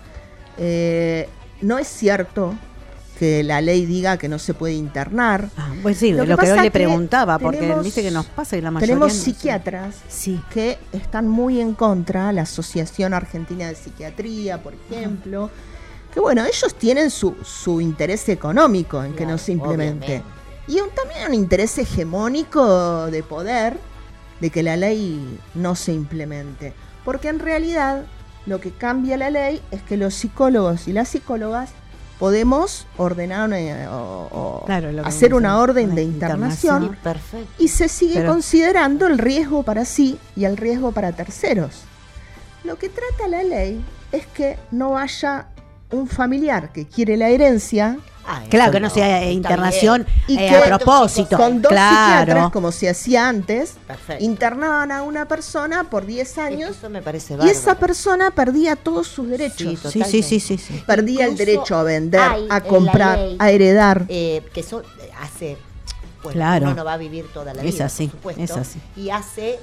no es cierto que la ley diga que no se puede internar. Pues sí, lo que yo le preguntaba, porque dice que nos pasa y la mayoría tenemos psiquiatras que están muy en contra, la Asociación Argentina de Psiquiatría, por ejemplo, que bueno, ellos tienen su interés económico en que no se implemente. Y también un interés hegemónico de poder, de que la ley no se implemente. Porque en realidad lo que cambia la ley es que los psicólogos y las psicólogas podemos ordenar hacer una orden de internación y se sigue considerando el riesgo para sí y el riesgo para terceros. Lo que trata la ley es que no haya un familiar que quiere la herencia. Claro, que no sea internación a propósito. Con dos psiquiatras, como se hacía antes, internaban a una persona por 10 años. Eso me parece y esa persona perdía todos sus derechos. Sí. Perdía el derecho a vender, a comprar, a heredar. Que eso hace... Bueno, claro. Uno no va a vivir toda la vida, así, por supuesto. Es así. Y hace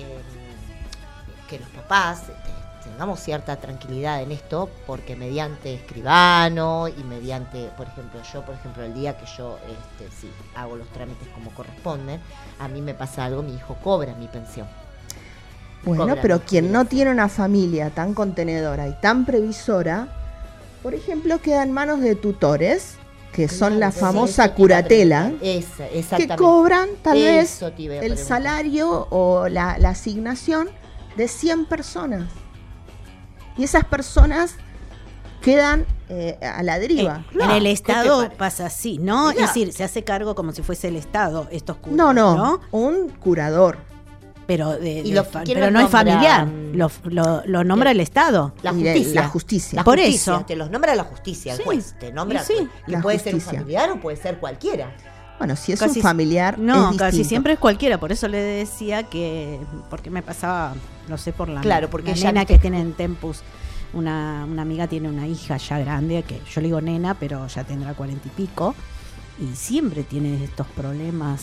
que los papás... tengamos cierta tranquilidad en esto, porque mediante escribano y mediante, por ejemplo, el día que yo hago los trámites como corresponden, a mí me pasa algo, mi hijo cobra mi pensión. Bueno, pero quien no tiene una familia tan contenedora y tan previsora, por ejemplo, queda en manos de tutores, que son la famosa curatela, que cobran tal vez el salario o la asignación de 100 personas. Y esas personas quedan a la deriva. En el Estado pasa así, ¿no? Es decir, se hace cargo como si fuese el Estado, estos curas. No, un curador. Pero no es familiar, lo nombra el Estado. La justicia. Por eso. Te los nombra la justicia, el juez. Te nombra, que puede ser un familiar o puede ser cualquiera. Bueno, si es un familiar, no, es casi siempre es cualquiera. Por eso le decía que, porque me pasaba, lo sé por la nena que tiene en Tempus, una amiga tiene una hija ya grande, que yo le digo nena, pero ya tendrá 40 y pico, y siempre tiene estos problemas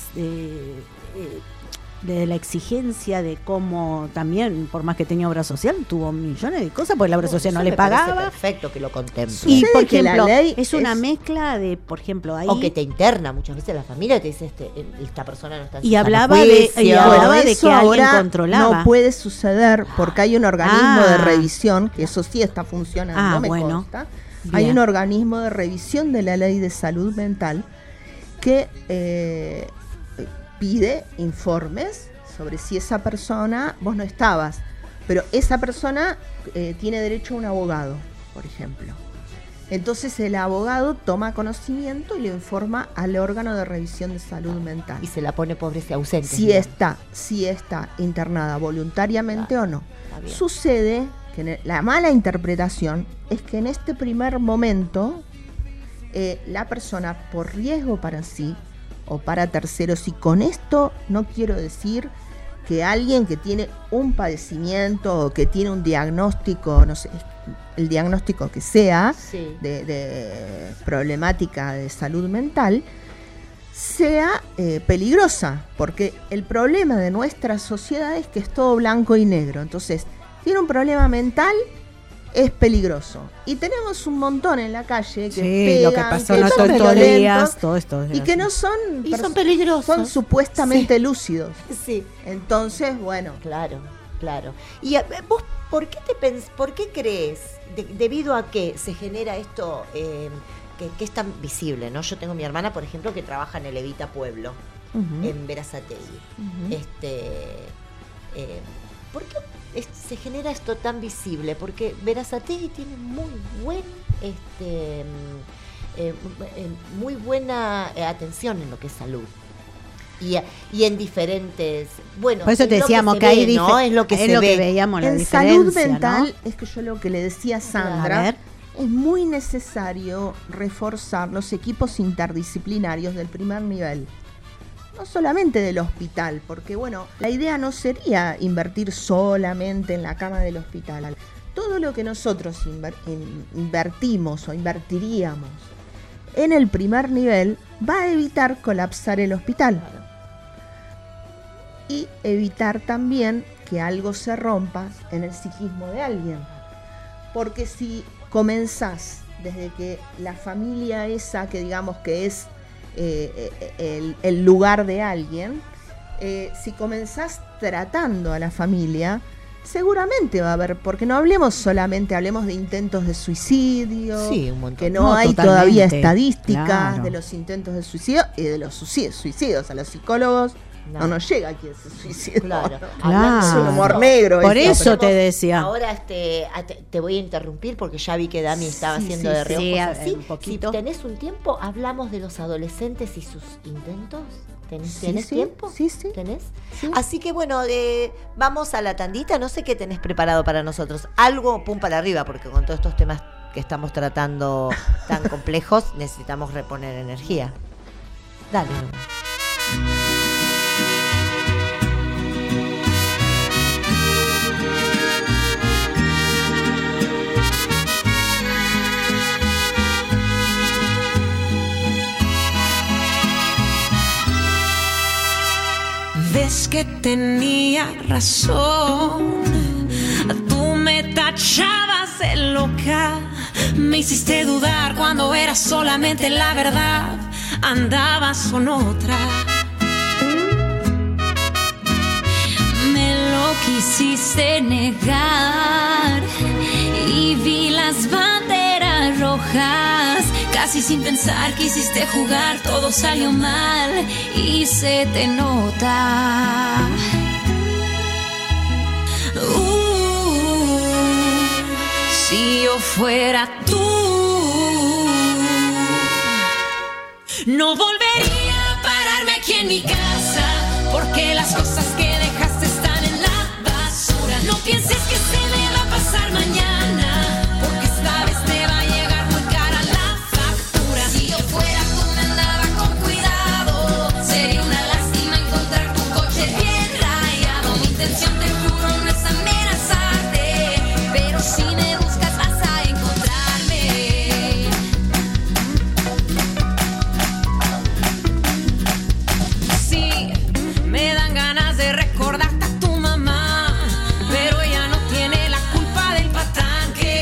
de la exigencia de cómo también, por más que tenía obra social, tuvo millones de cosas porque la obra social no le pagaba. Perfecto que lo contemple. Y por ejemplo, es una mezcla de, por ejemplo, ahí. O que te interna muchas veces la familia, te dice esta persona no está en y hablaba de que alguien controlaba. No puede suceder porque hay un organismo de revisión, que eso sí está funcionando, consta. Bien. Hay un organismo de revisión de la ley de salud mental que pide informes sobre si esa persona, vos no estabas, pero esa persona tiene derecho a un abogado, por ejemplo. Entonces el abogado toma conocimiento y le informa al órgano de revisión de salud mental. Y se la pone pobre y ausente. Si está internada voluntariamente o no. Sucede que la mala interpretación es que en este primer momento la persona, por riesgo para sí o para terceros, y con esto no quiero decir que alguien que tiene un padecimiento o que tiene un diagnóstico, no sé, el diagnóstico que sea, Sí. de problemática de salud mental, sea peligrosa, porque el problema de nuestra sociedad es que es todo blanco y negro. Entonces, tiene un problema mental, es peligroso. Y tenemos un montón en la calle que pegan, lo que pasó en que son estos violentos, días, todo esto. y que no son, Y son peligrosos. son supuestamente Sí. lúcidos. Sí. Entonces, bueno. Claro. ¿Y vos por qué crees, debido a que se genera esto que es tan visible, ¿no? Yo tengo mi hermana, por ejemplo, que trabaja en el Evita Pueblo, en Berazategui. ¿Por qué se genera esto tan visible? Porque Berazategui tiene muy buena atención en lo que es salud. Y en diferentes, bueno, por eso te decíamos que hay ¿no? Es lo que se lo ve. que veíamos la En diferencia, salud mental, ¿no? es que yo lo que le decía a A Sandra, ver. es muy necesario reforzar los equipos interdisciplinarios del primer nivel. No solamente del hospital, porque bueno, la idea no sería invertir solamente en la cama del hospital. Todo lo que nosotros invertimos o invertiríamos en el primer nivel va a evitar colapsar el hospital. Y evitar también que algo se rompa en el psiquismo de alguien. Porque si comenzás desde que la familia esa, que digamos que es el lugar de alguien, si comenzás tratando a la familia, seguramente va a haber, porque no hablemos solamente, hablemos de intentos de suicidio, Sí, un montón. que no, No, hay totalmente, todavía estadísticas claro. de los intentos de suicidio y de los suicidios. A los psicólogos no nos llega aquí ese suicidio. Claro. Claro. Es un humor negro. Por eso. eso te decía. Ahora te voy a interrumpir porque ya vi que Dami estaba Sí, haciendo sí, de reojos sí, así. un poquito. Si tenés un tiempo, hablamos de los adolescentes y sus intentos. ¿Tenés Sí. tiempo? Sí, sí. ¿Tenés? Sí. Así que bueno, vamos a la tandita. No sé qué tenés preparado para nosotros. Algo pum para arriba, porque con todos estos temas que estamos tratando tan complejos, necesitamos reponer energía. Dale nomás. Ves que tenía razón, tú me tachabas de loca, me hiciste dudar cuando era solamente la verdad, andabas con otra. Me lo quisiste negar y vi las banderas rojas. Casi sin pensar quisiste jugar, todo salió mal y se te nota. Si yo fuera tú, no volvería a pararme aquí en mi casa, porque las cosas que dejaste están en la basura. No pienses que se me va a pasar mañana, porque esta vez te va a llegar muy cara la factura. Si yo fuera tú me andaba con cuidado, sería una lástima encontrar tu coche bien rayado. Mi intención, te juro, no es amenazarte, pero si me buscas vas a encontrarme. Sí, me dan ganas de recordarte a tu mamá, pero ella no tiene la culpa del patán que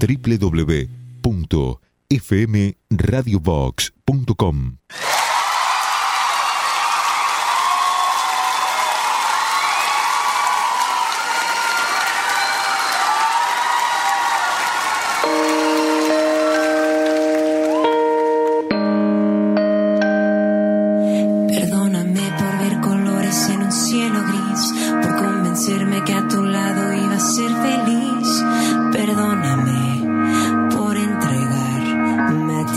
www.fmradiobox.com. Perdóname por ver colores en un cielo gris, por convencerme que a tu lado iba a ser feliz. Perdóname por entregarme a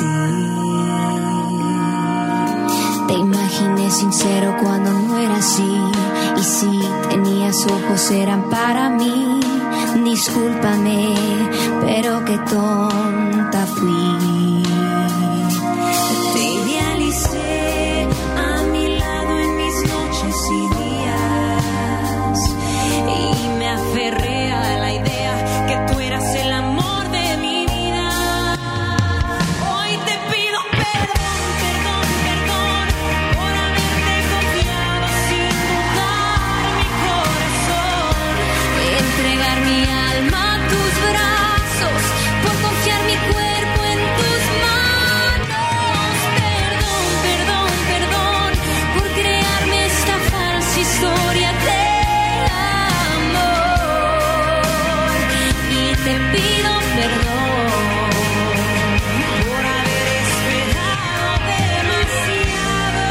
ti. Te imaginé sincero cuando no era así, y si tenías ojos eran para mí. Discúlpame, pero qué tonta fui. Te idealicé a mi lado en mis noches y días, y me aferré a la idea que tú eras el amor de mi vida. Hoy te pido perdón, perdón, perdón, por haberte confiado sin dudar mi corazón, entregar mi alma a tus brazos, por confiar mi cuerpo en tus manos. Perdón, perdón, perdón, por crearme esta falsa historia de amor. Y te pido perdón por haber esperado demasiado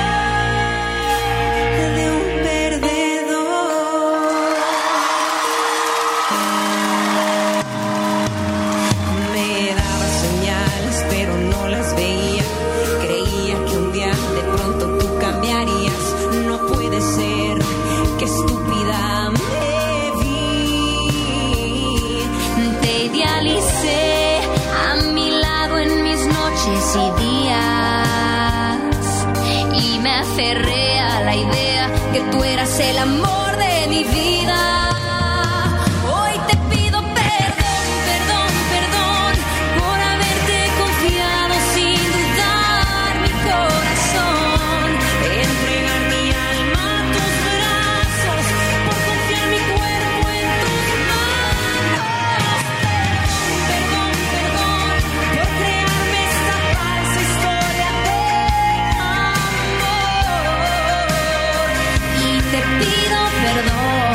de un perdedor. Me daba señales, pero no las veía. Creía que un día de pronto tú cambiarías. No puede ser, qué estúpida me vi. Te idealicé a mi lado en mis noches y días, y me aferré a la idea que tú eras el amor de mi vida. Hoy te pido perdón, perdón, perdón, por haberte confiado sin dudar mi corazón, entregar mi alma a tus brazos, por confiar mi cuerpo en tus manos. Perdón, perdón, por crearme esta falsa historia de amor. Y te pido perdón.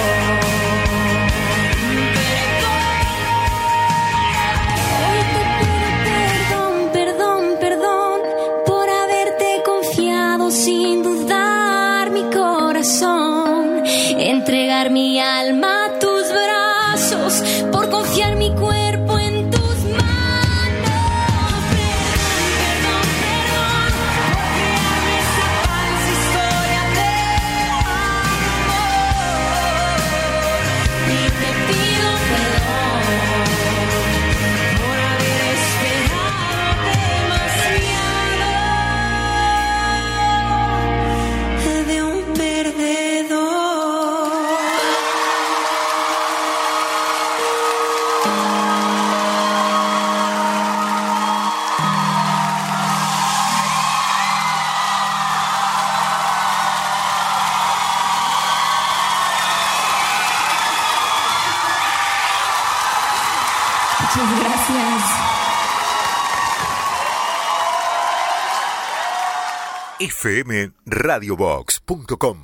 Hoy te pido perdón, perdón, perdón, por haberte confiado sin dudar mi corazón, entregar mi alma a tus brazos, por confiar mi cuerpo en tus manos. Perdón, perdón, por crearme esta falsa historia de amor. Y te pido perdón por haber esperado demasiado de un perdedor. Muchas gracias. fmradiobox.com.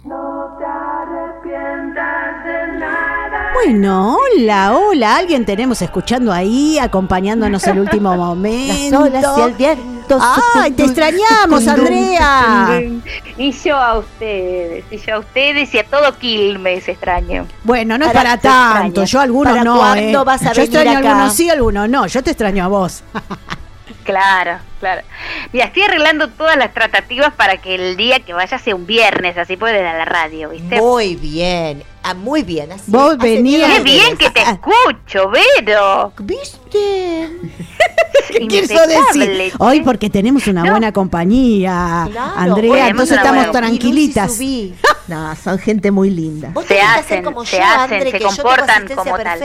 Bueno, hola, hola. Alguien tenemos escuchando ahí, acompañándonos el último momento. Las olas y el viento. ¡Ay, te extrañamos, Andrea! Y yo a ustedes, y a todo Quilmes extraño. Bueno, no es para tanto. extraño. Yo algunos ¿Para no, cuándo vas a Yo venir extraño acá? a algunos sí, algunos no. Yo te extraño a vos. Claro, claro. Mira, estoy arreglando todas las tratativas para que el día que vaya sea un viernes, así puedes ir a la radio, ¿viste? Muy bien, muy bien. Así, Vos venías. ¡Qué bien que te escucho, Vero! ¿Viste? ¿Qué quiso decir? Hoy porque tenemos una buena compañía, Andrea, entonces estamos tranquilitas. No, son gente muy linda. Se hacen, se comportan como tal.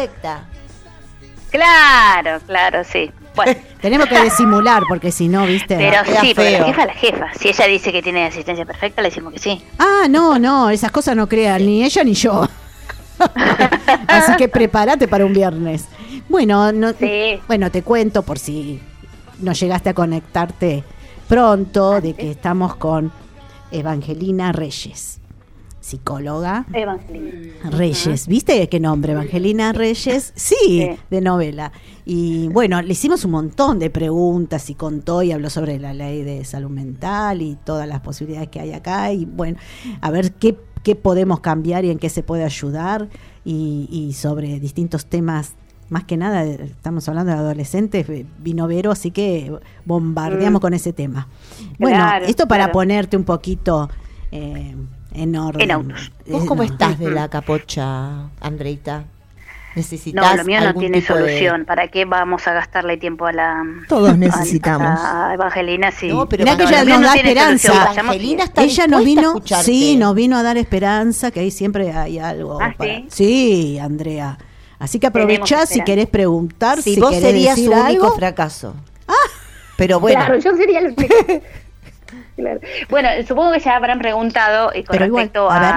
Claro, claro, sí. Bueno. Tenemos que disimular porque si no, ¿viste? Pero Queda sí, porque feo. la jefa es la jefa. Si ella dice que tiene asistencia perfecta, le decimos que sí. Ah, no, esas cosas no crean ni ella ni yo. Así que prepárate para un viernes. Bueno, Sí. bueno, te cuento por si no llegaste a conectarte pronto, de que estamos con Evangelina Reyes, psicóloga. Evangelina Reyes, ¿viste qué nombre? Evangelina Reyes, sí, de novela. Y bueno, le hicimos un montón de preguntas y contó y habló sobre la ley de salud mental y todas las posibilidades que hay acá. Y bueno, a ver qué podemos cambiar y en qué se puede ayudar. Y sobre distintos temas, más que nada, estamos hablando de adolescentes, vino Vero, así que bombardeamos con ese tema. Bueno, Claro, esto para claro. ponerte un poquito en orden. ¿Vos cómo No. estás de la capocha, Andreita? No, ¿Necesitas lo mío no algún tiene tipo de- solución. ¿Para qué vamos a gastarle tiempo a la Todos necesitamos. a Evangelina? Sí. No, pero Mirá que ella lo mío nos no da tiene esperanza. solución. Vayamos Evangelina bien. está Ella nos dispuesta a vino, escucharte. sí, nos vino a dar esperanza, que ahí siempre hay algo. ¿Ah, para- sí? Sí, Andrea. Así que Tenemos aprovechá si esperanza. querés preguntar, Si si vos querés serías decir su único algo. fracaso. Pero bueno, Claro, yo sería el Claro. Bueno, supongo que ya habrán preguntado con Pero igual, respecto a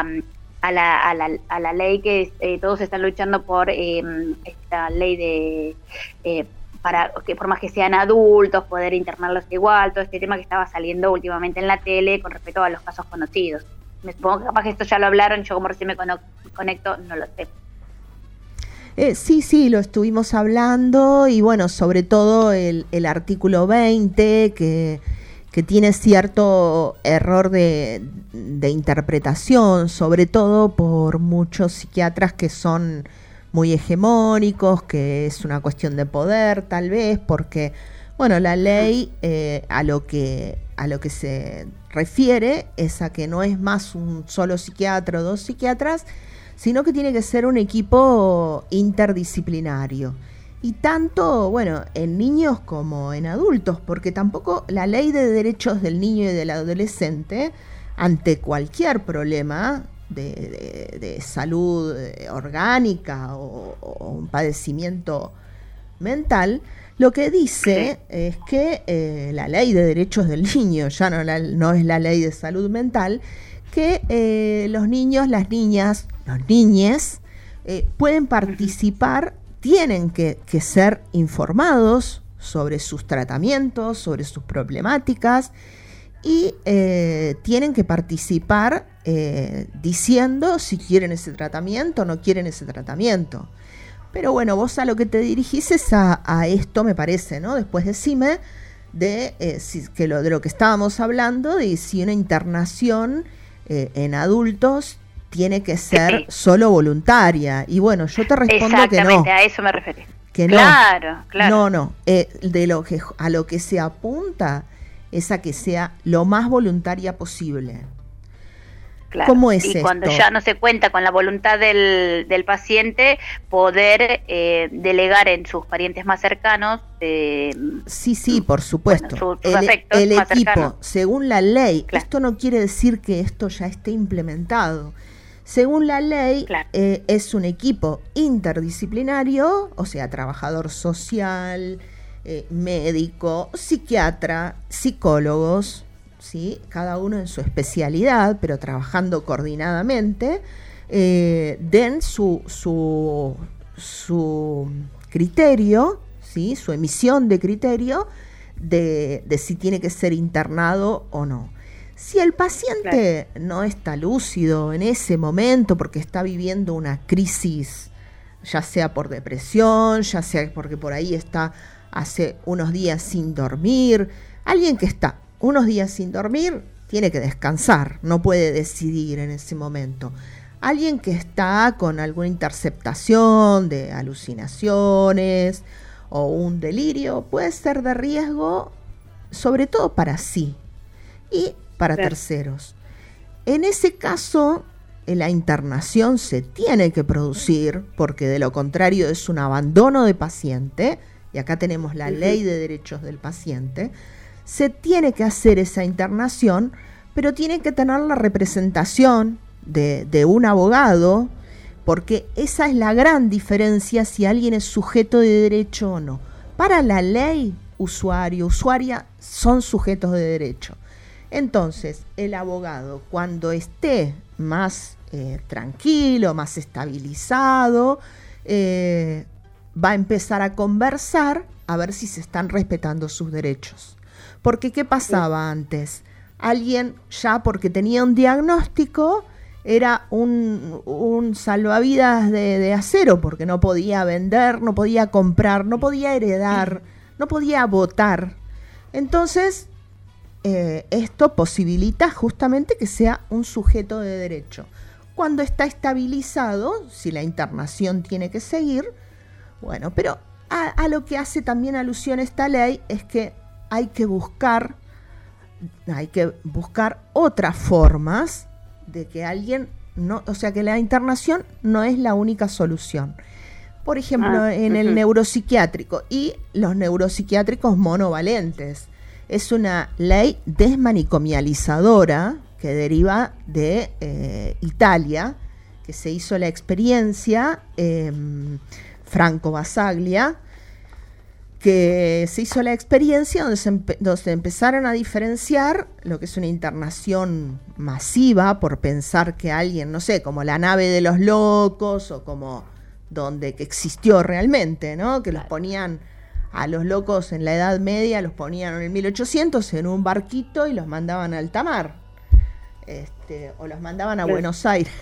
a la ley que todos están luchando por esta ley de para que por más que sean adultos poder internarlos igual, todo este tema que estaba saliendo últimamente en la tele con respecto a los casos conocidos. Me supongo que capaz que esto ya lo hablaron, yo como recién me conecto no lo sé. Sí, lo estuvimos hablando y bueno, sobre todo el artículo 20 que tiene cierto error de interpretación, sobre todo por muchos psiquiatras que son muy hegemónicos, que es una cuestión de poder tal vez, porque bueno, la ley a lo que se refiere es a que no es más un solo psiquiatra o dos psiquiatras, sino que tiene que ser un equipo interdisciplinario. Y tanto, bueno, en niños como en adultos, porque tampoco la ley de derechos del niño y del adolescente, ante cualquier problema de salud orgánica o un padecimiento mental, lo que dice es que la ley de derechos del niño, ya no es la ley de salud mental, que los niños, las niñas, los niñes pueden participar, tienen que ser informados sobre sus tratamientos, sobre sus problemáticas y tienen que participar diciendo si quieren ese tratamiento o no quieren ese tratamiento. Pero bueno, vos a lo que te dirigís es a esto, me parece, ¿no? Después decime de lo que estábamos hablando, de si una internación en adultos tiene que ser solo voluntaria. Y bueno, yo te respondo que no. Exactamente, a eso me referí. Que no. Claro. No. A lo que se apunta es a que sea lo más voluntaria posible. Claro. ¿Cómo es y esto? cuando ya no se cuenta con la voluntad del paciente, poder delegar en sus parientes más cercanos. Sí, por supuesto. Bueno, sus afectos el más equipo, cercanos. según la ley, Claro. esto no quiere decir que esto ya esté implementado. Según la ley, es un equipo interdisciplinario, o sea, trabajador social, médico, psiquiatra, psicólogos, ¿sí? Cada uno en su especialidad, pero trabajando coordinadamente, den su criterio, ¿sí? Su emisión de criterio de si tiene que ser internado o no. Si el paciente no está lúcido en ese momento porque está viviendo una crisis, ya sea por depresión, ya sea porque por ahí está hace unos días sin dormir, alguien que está unos días sin dormir tiene que descansar, no puede decidir en ese momento. Alguien que está con alguna interceptación de alucinaciones o un delirio puede ser de riesgo, sobre todo para sí y para terceros. En ese caso, la internación se tiene que producir, porque de lo contrario es un abandono de paciente, y acá tenemos la ley de derechos del paciente. Se tiene que hacer esa internación, pero tiene que tener la representación de un abogado, porque esa es la gran diferencia si alguien es sujeto de derecho o no. Para la ley, usuario, usuaria son sujetos de derecho. Entonces, el abogado, cuando esté más tranquilo, más estabilizado, va a empezar a conversar a ver si se están respetando sus derechos. Porque ¿qué pasaba antes? Alguien ya porque tenía un diagnóstico era un salvavidas de acero, porque no podía vender, no podía comprar, no podía heredar, no podía votar. Entonces, esto posibilita justamente que sea un sujeto de derecho. Cuando está estabilizado, si la internación tiene que seguir, bueno, pero a lo que hace también alusión esta ley es que hay que buscar otras formas de que alguien no, o sea, que la internación no es la única solución. Por ejemplo, en el neuropsiquiátrico y los neuropsiquiátricos monovalentes. Es una ley desmanicomializadora que deriva de Italia, que se hizo la experiencia, Franco Basaglia, que se hizo la experiencia donde se empezaron a diferenciar lo que es una internación masiva por pensar que alguien, no sé, como la nave de los locos o como donde que existió realmente, ¿no? Que los ponían a los locos en la Edad Media, los ponían en el 1800 en un barquito y los mandaban a alta mar. O los mandaban a Buenos Aires.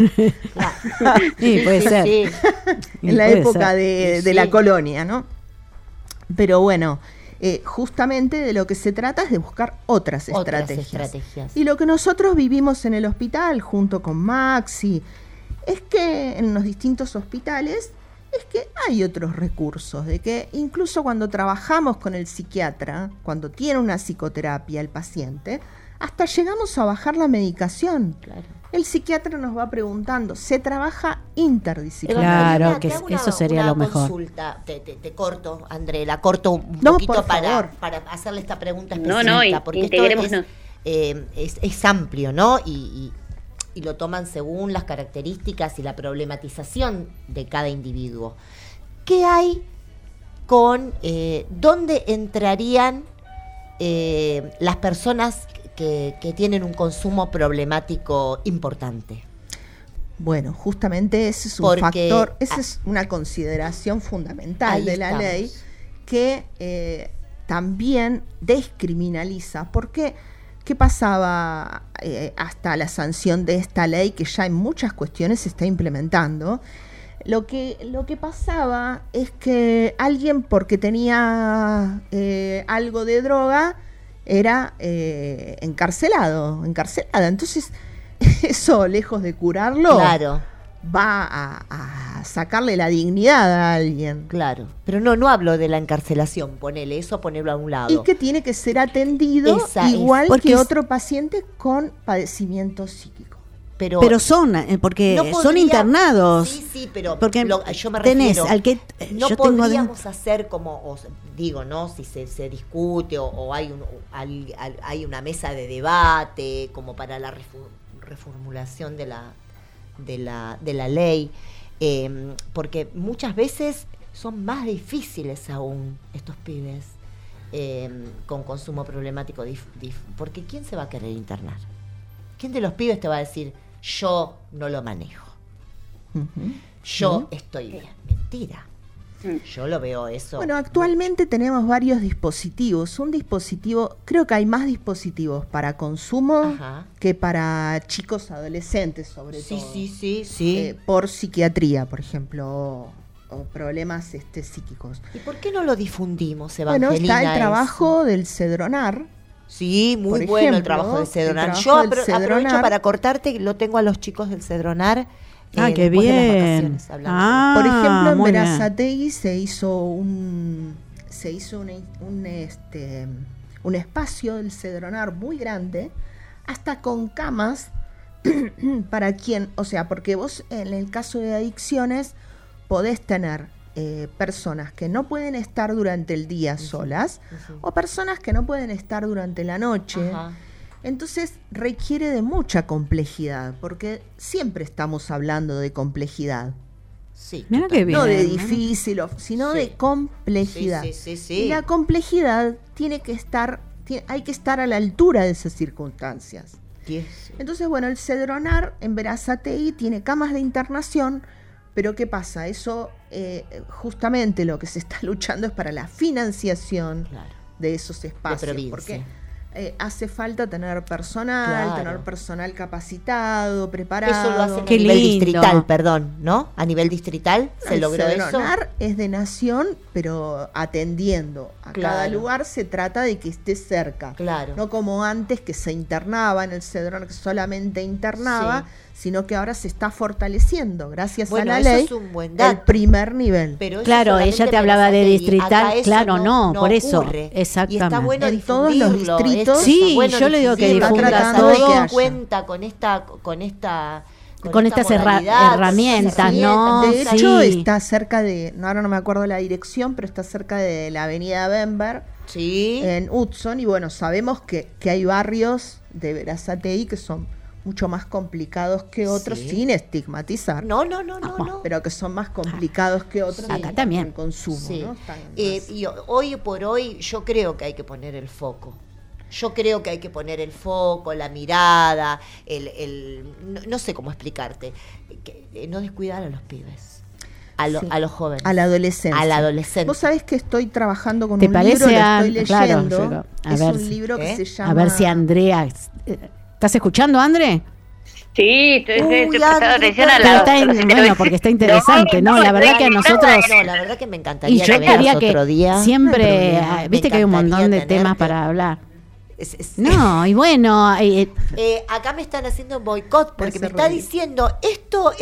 Sí, puede ser. Sí. En la época de la colonia, ¿no? Pero bueno, justamente de lo que se trata es de buscar otras estrategias. Y lo que nosotros vivimos en el hospital junto con Maxi es que en los distintos hospitales es que hay otros recursos, de que incluso cuando trabajamos con el psiquiatra, cuando tiene una psicoterapia el paciente, hasta llegamos a bajar la medicación. Claro. El psiquiatra nos va preguntando, se trabaja interdisciplinar. Claro, que eso sería lo mejor. Consulta, te corto, André, la corto un poquito para hacerle esta pregunta específica. Porque esto es amplio, ¿no? Y lo toman según las características y la problematización de cada individuo. ¿Qué hay con dónde entrarían las personas que tienen un consumo problemático importante? Bueno, justamente ese es un factor, esa es una consideración fundamental de la ley que también descriminaliza. Porque ¿qué pasaba hasta la sanción de esta ley, que ya en muchas cuestiones se está implementando? Lo que pasaba es que alguien, porque tenía algo de droga, era encarcelada. Entonces, eso, lejos de curarlo, va a sacarle la dignidad a alguien. Claro, pero no hablo de la encarcelación, ponerlo a un lado. Y que tiene que ser atendido igual que otro paciente con padecimiento psíquico. Pero son, porque son internados. Sí, pero porque yo me refiero, no yo podríamos hacer como, digo, ¿no? Si se discute o hay una mesa de debate como para la reformulación de la ley, porque muchas veces son más difíciles aún estos pibes con consumo problemático, porque ¿quién se va a querer internar? ¿Quién de los pibes te va a decir, yo no lo manejo? Yo estoy bien. Mentira. Yo lo veo eso. Bueno, actualmente tenemos varios dispositivos. Creo que hay más dispositivos para consumo que para chicos adolescentes, sobre todo. Sí. Por psiquiatría, por ejemplo, o problemas psíquicos. ¿Y por qué no lo difundimos, Evangelina? Bueno, está el trabajo del Cedronar. Sí, muy bueno el trabajo del Cedronar. Yo aprovecho para cortarte, lo tengo a los chicos del Cedronar. Qué bien. Por ejemplo, en Berazategui se hizo un espacio del Cedronar muy grande, hasta con camas para quien, o sea, porque vos en el caso de adicciones podés tener personas que no pueden estar durante el día solas o personas que no pueden estar durante la noche. Entonces requiere de mucha complejidad, porque siempre estamos hablando de complejidad. Sí, mira qué bien, no de difícil, sino de complejidad. Y la complejidad hay que estar a la altura de esas circunstancias. Entonces, bueno, el Cedronar en Berazategui tiene camas de internación Pero ¿qué pasa? Eso, justamente lo que se está luchando es para la financiación de esos espacios. Porque hace falta tener personal capacitado, preparado. Eso lo hacen a nivel distrital, ¿no? A nivel distrital se logró eso. Cedronar es de nación, pero atendiendo a cada lugar se trata de que esté cerca. No como antes, que se internaba en el Cedronar, que solamente internaba, sino que ahora se está fortaleciendo gracias a la ley el primer nivel. Pero claro, ella te hablaba de distrital, por eso, ocurre. Exactamente. Y está bueno en todos los distritos. Sí, bueno yo le digo que difunda todo. Cuenta con estas herramientas, ¿no? De hecho, está cerca de, ahora no me acuerdo la dirección, pero está cerca de la avenida Bember, en Hudson, y bueno, sabemos que hay barrios de Berazategui que son mucho más complicados que otros, sin estigmatizar. No. Pero que son más complicados que otros acá también. en consumo, ¿no? Y hoy por hoy yo creo que hay que poner el foco. La mirada, no sé cómo explicarte. No descuidar a los pibes, a los jóvenes. A la adolescencia. Vos sabés que estoy trabajando con un libro, lo estoy leyendo. Un libro que se llama... A ver si Andrea... ¿Estás escuchando, André? Sí, estoy prestando atención a bueno, porque está interesante, ¿no? La verdad que a nosotros... la verdad que me encantaría y yo que vengas quería otro día. Siempre, viste que hay un montón de temas para hablar. No, y bueno... acá me están haciendo un boicot porque me está diciendo, esto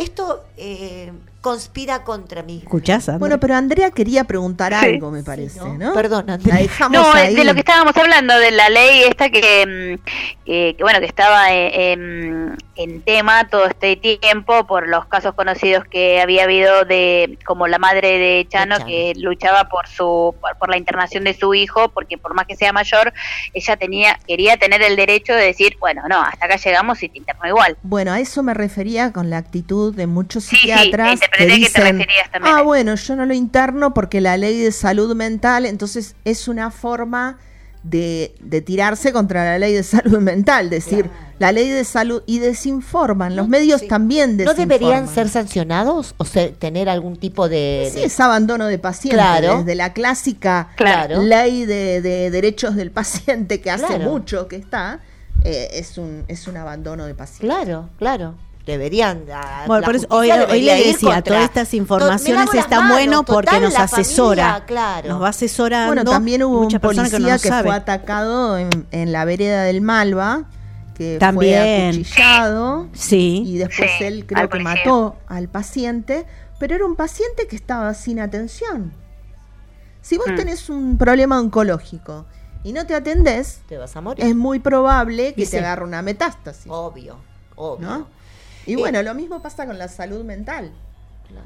conspira contra mí. ¿Escuchás, Andrea? Bueno, pero Andrea quería preguntar algo, me parece, ¿no? Perdón, Andrea. La dejamos ahí. De lo que estábamos hablando, de la ley esta que estaba en tema todo este tiempo por los casos conocidos que había habido de, como la madre de Chano, que luchaba por la internación de su hijo, porque por más que sea mayor, ella quería tener el derecho de decir, bueno, no, hasta acá llegamos y te interno igual. Bueno, a eso me refería con la actitud de muchos psiquiatras que dicen, bueno, yo no lo interno porque la ley de salud mental, entonces es una forma de tirarse contra la ley de salud mental, decir, la ley de salud, y desinforman, los medios también desinforman. ¿No deberían ser sancionados o tener algún tipo de...? Sí, es abandono de paciente, desde la clásica ley de derechos del paciente que hace mucho que está, es un abandono de paciente. Claro. Deberían. Bueno, por eso hoy le decía, todas estas informaciones están bueno porque nos asesora. Nos va asesorando. Bueno, también hubo un policía que fue atacado en la vereda del Malva, que fue acuchillado. Y después él creo que mató al paciente, pero era un paciente que estaba sin atención. Si vos tenés un problema oncológico y no te atendés, te vas a morir. Es muy probable que te agarre una metástasis. Obvio. ¿No? Y bueno, lo mismo pasa con la salud mental. Claro.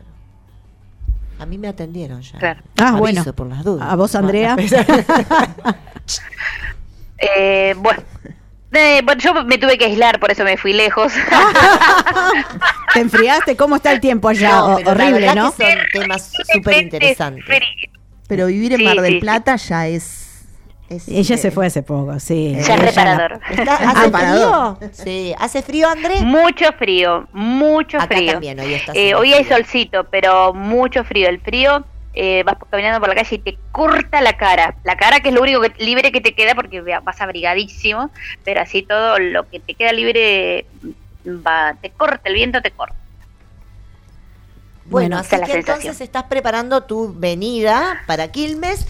A mí me atendieron ya. Claro. Bueno. Por las dudas. ¿A vos, Andrea? Bueno, yo me tuve que aislar, por eso me fui lejos. ¿Te enfriaste? ¿Cómo está el tiempo allá? Horrible, ¿no? Que son temas súper interesantes. Pero vivir en Mar del Plata ya es... Ella se fue hace poco, sí. Ya es reparador. ¿Hace frío? Sí. ¿Hace frío, Andrés? Mucho frío. Acá también, hoy hay solcito, pero mucho frío. El frío, vas caminando por la calle y te corta la cara. La cara, que es lo único libre que te queda, porque vas abrigadísimo, pero así todo lo que te queda libre te corta, el viento te corta. Bueno, así que entonces estás preparando tu venida para Quilmes,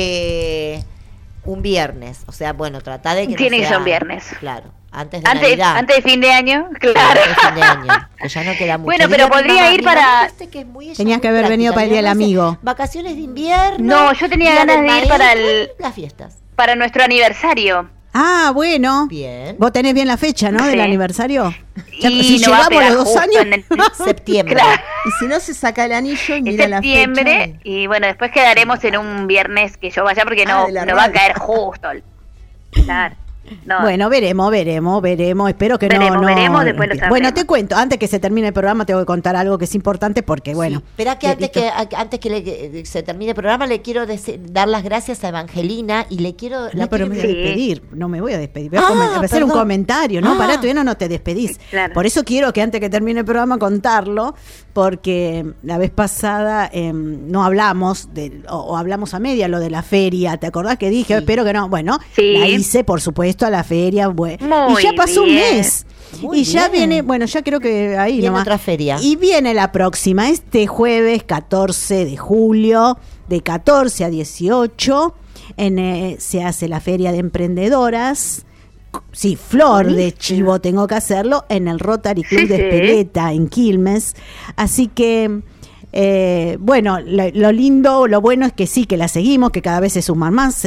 un viernes, o sea, bueno, trata de que tiene que ser un viernes. Claro, antes de Navidad. Antes de fin de año, claro. Antes de fin de año, que ya no queda mucho. Bueno, pero podría ir para... Tenías que haber venido para el Día del Amigo. Vacaciones de invierno. No, yo tenía ganas de ir para las fiestas. Para nuestro aniversario. Ah, bueno. Bien. Vos tenés bien la fecha, ¿no? Del aniversario. Si no llegamos los 2 años. En septiembre. Claro. Y si no, se saca el anillo y mira la fecha. Septiembre. Y bueno, después quedaremos en un viernes que yo vaya porque no va a caer justo. Claro. No. Bueno, veremos. Espero que Veremos, no. veremos, después lo Bueno, sabremos. te cuento, antes que se termine el programa, tengo que contar algo que es importante porque, bueno. Espera que listo. antes que se termine el programa le quiero dar las gracias a Evangelina y le quiero... No, pero me voy a Sí. despedir, no me voy a despedir. Voy a hacer un perdón. comentario, ¿no? Pará, todavía no te despedís. Claro. Por eso quiero que antes que termine el programa contarlo, porque la vez pasada no hablamos, o hablamos a media lo de la feria, ¿te acordás que dije? Espero que no. Bueno, Sí. la hice, por supuesto, a la feria. Muy Y ya pasó un bien. mes. Muy Y ya bien. viene, bueno, ya creo que ahí Viene nomás. otra feria. Y viene la próxima, este jueves 14 de julio, de 14 a 18, se hace la Feria de Emprendedoras. Sí, flor de chivo tengo que hacerlo, en el Rotary Club Sí, de sí. Espeleta, en Quilmes. Así que, bueno, lo lindo, lo bueno es que sí, que la seguimos, que cada vez se suman más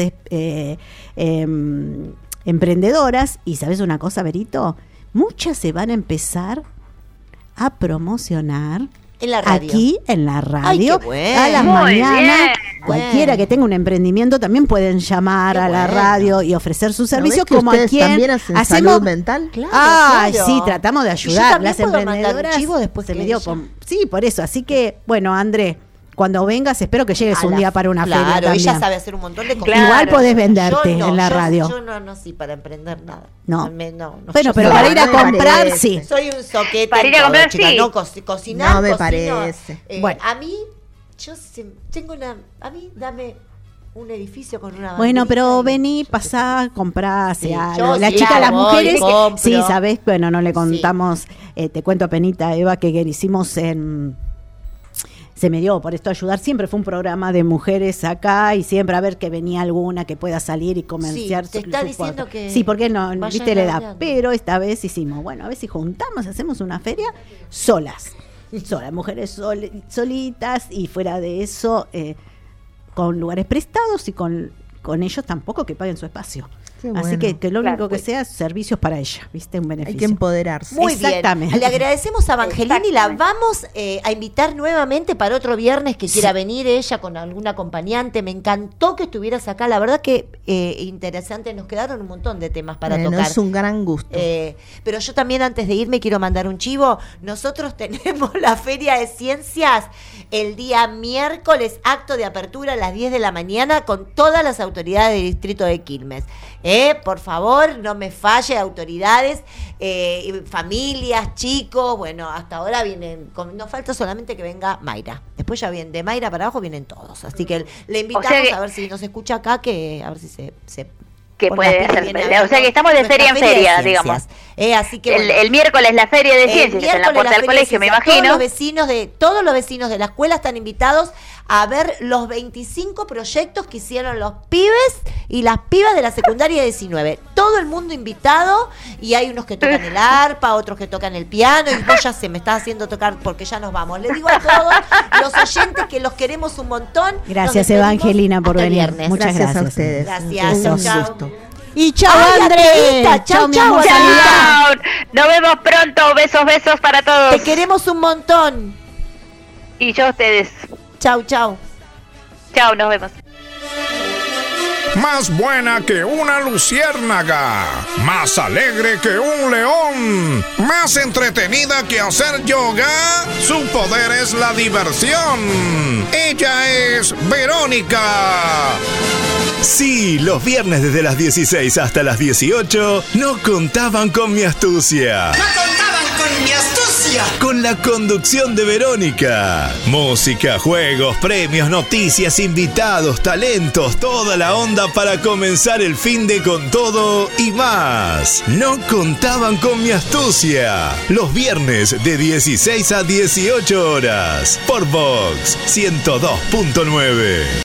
emprendedoras. Y ¿sabes una cosa, Berito? Muchas se van a empezar a promocionar En la radio. aquí en la radio. Ay, qué bueno. A las Muy mañanas. bien. Cualquiera que tenga un emprendimiento también pueden llamar Qué a la bueno. radio y ofrecer sus ¿No servicios ves que como a ustedes quien también hacen hacemos. salud mental? Claro, Ay, claro. sí, tratamos de Y yo ayudar. también Las puedo mandar un emprendedoras chivo después se que me dio ella. sí, por eso. Así que, bueno, André, cuando vengas, espero que llegues un día para una feria Claro, también. ella sabe hacer un montón de cosas. Claro. Igual podés venderte Yo no, en la radio. Yo no nací para emprender nada. No. No, Bueno, yo pero soy- para ir a no me comprar, parece. sí. Soy un soquete. Para en ir a todo, comprar, chica, sí. no, cocinar, No me cocino. parece. Bueno. A mí, tengo a mí, dame un edificio con una Bueno, banderita pero y- vení, pasá, comprá, hacia yo la sí, chica, las voy, mujeres, compro. sí, sabés, bueno, no le contamos, te cuento a penita, Eva, que hicimos se me dio por esto ayudar, siempre fue un programa de mujeres acá y siempre a ver que venía alguna que pueda salir y comerciar. Sí, te está su diciendo puerto. que Sí, porque no, vayan viste la edad, hablando. pero esta vez hicimos, bueno, a ver si juntamos, hacemos una feria solas, mujeres solitas y fuera de eso, con lugares prestados y con ellos tampoco que paguen su espacio. Qué Así bueno. que lo único Claro, que pues. sea servicios para ella, ¿viste? Un beneficio. Hay que empoderarse. Muy Exactamente. bien. Le agradecemos a Evangelina y la vamos a invitar nuevamente para otro viernes que quiera venir ella con algún acompañante. Me encantó que estuvieras acá. La verdad que interesante. Nos quedaron un montón de temas para Bueno, tocar. es un gran gusto. Pero yo también antes de irme quiero mandar un chivo. Nosotros tenemos la Feria de Ciencias el día miércoles, acto de apertura a las 10 de la mañana con todas las autoridades del distrito de Quilmes. Por favor, no me falle, autoridades, familias, chicos. Bueno, hasta ahora vienen, nos falta solamente que venga Mayra. Después ya vienen, de Mayra para abajo vienen todos. Así que le invitamos que- a ver si nos escucha acá, que a ver si se Que pone puede las pilas hacer bien feria. a O sea que estamos de nuestra feria en de feria, ciencias. digamos. Así que bueno. El miércoles la feria de El ciencias en la miércoles puerta del feria de colegio, me ciencias. imagino. Todos los vecinos de la escuela están invitados a ver los 25 proyectos que hicieron los pibes y las pibas de la secundaria 19. Todo el mundo invitado y hay unos que tocan el arpa, otros que tocan el piano y vos ya se me está haciendo tocar porque ya nos vamos. Les digo a todos los oyentes que los queremos un montón. Nos Gracias, despedimos Evangelina, por hasta el venir. viernes. Muchas Gracias a gracias. ustedes. Gracias, Un chau, chau. gusto. Y chao, Ay, André. Andreita, chau, mi chau, amor, Andreita. saludá. Chao, nos vemos pronto, besos para todos. Te queremos un montón. Y yo a ustedes. Chau, chau. Chao, nos vemos. Más buena que una luciérnaga, más alegre que un león, más entretenida que hacer yoga. Su poder es la diversión. Ella es Verónica. Sí, los viernes desde las 16 hasta las 18 no contaban con mi astucia. ¡No contaban con mi astucia! Con la conducción de Verónica. Música, juegos, premios, noticias, invitados, talentos, toda la onda para comenzar el fin de con todo y más. No contaban con mi astucia. Los viernes de 16 a 18 horas por Vox 102.9.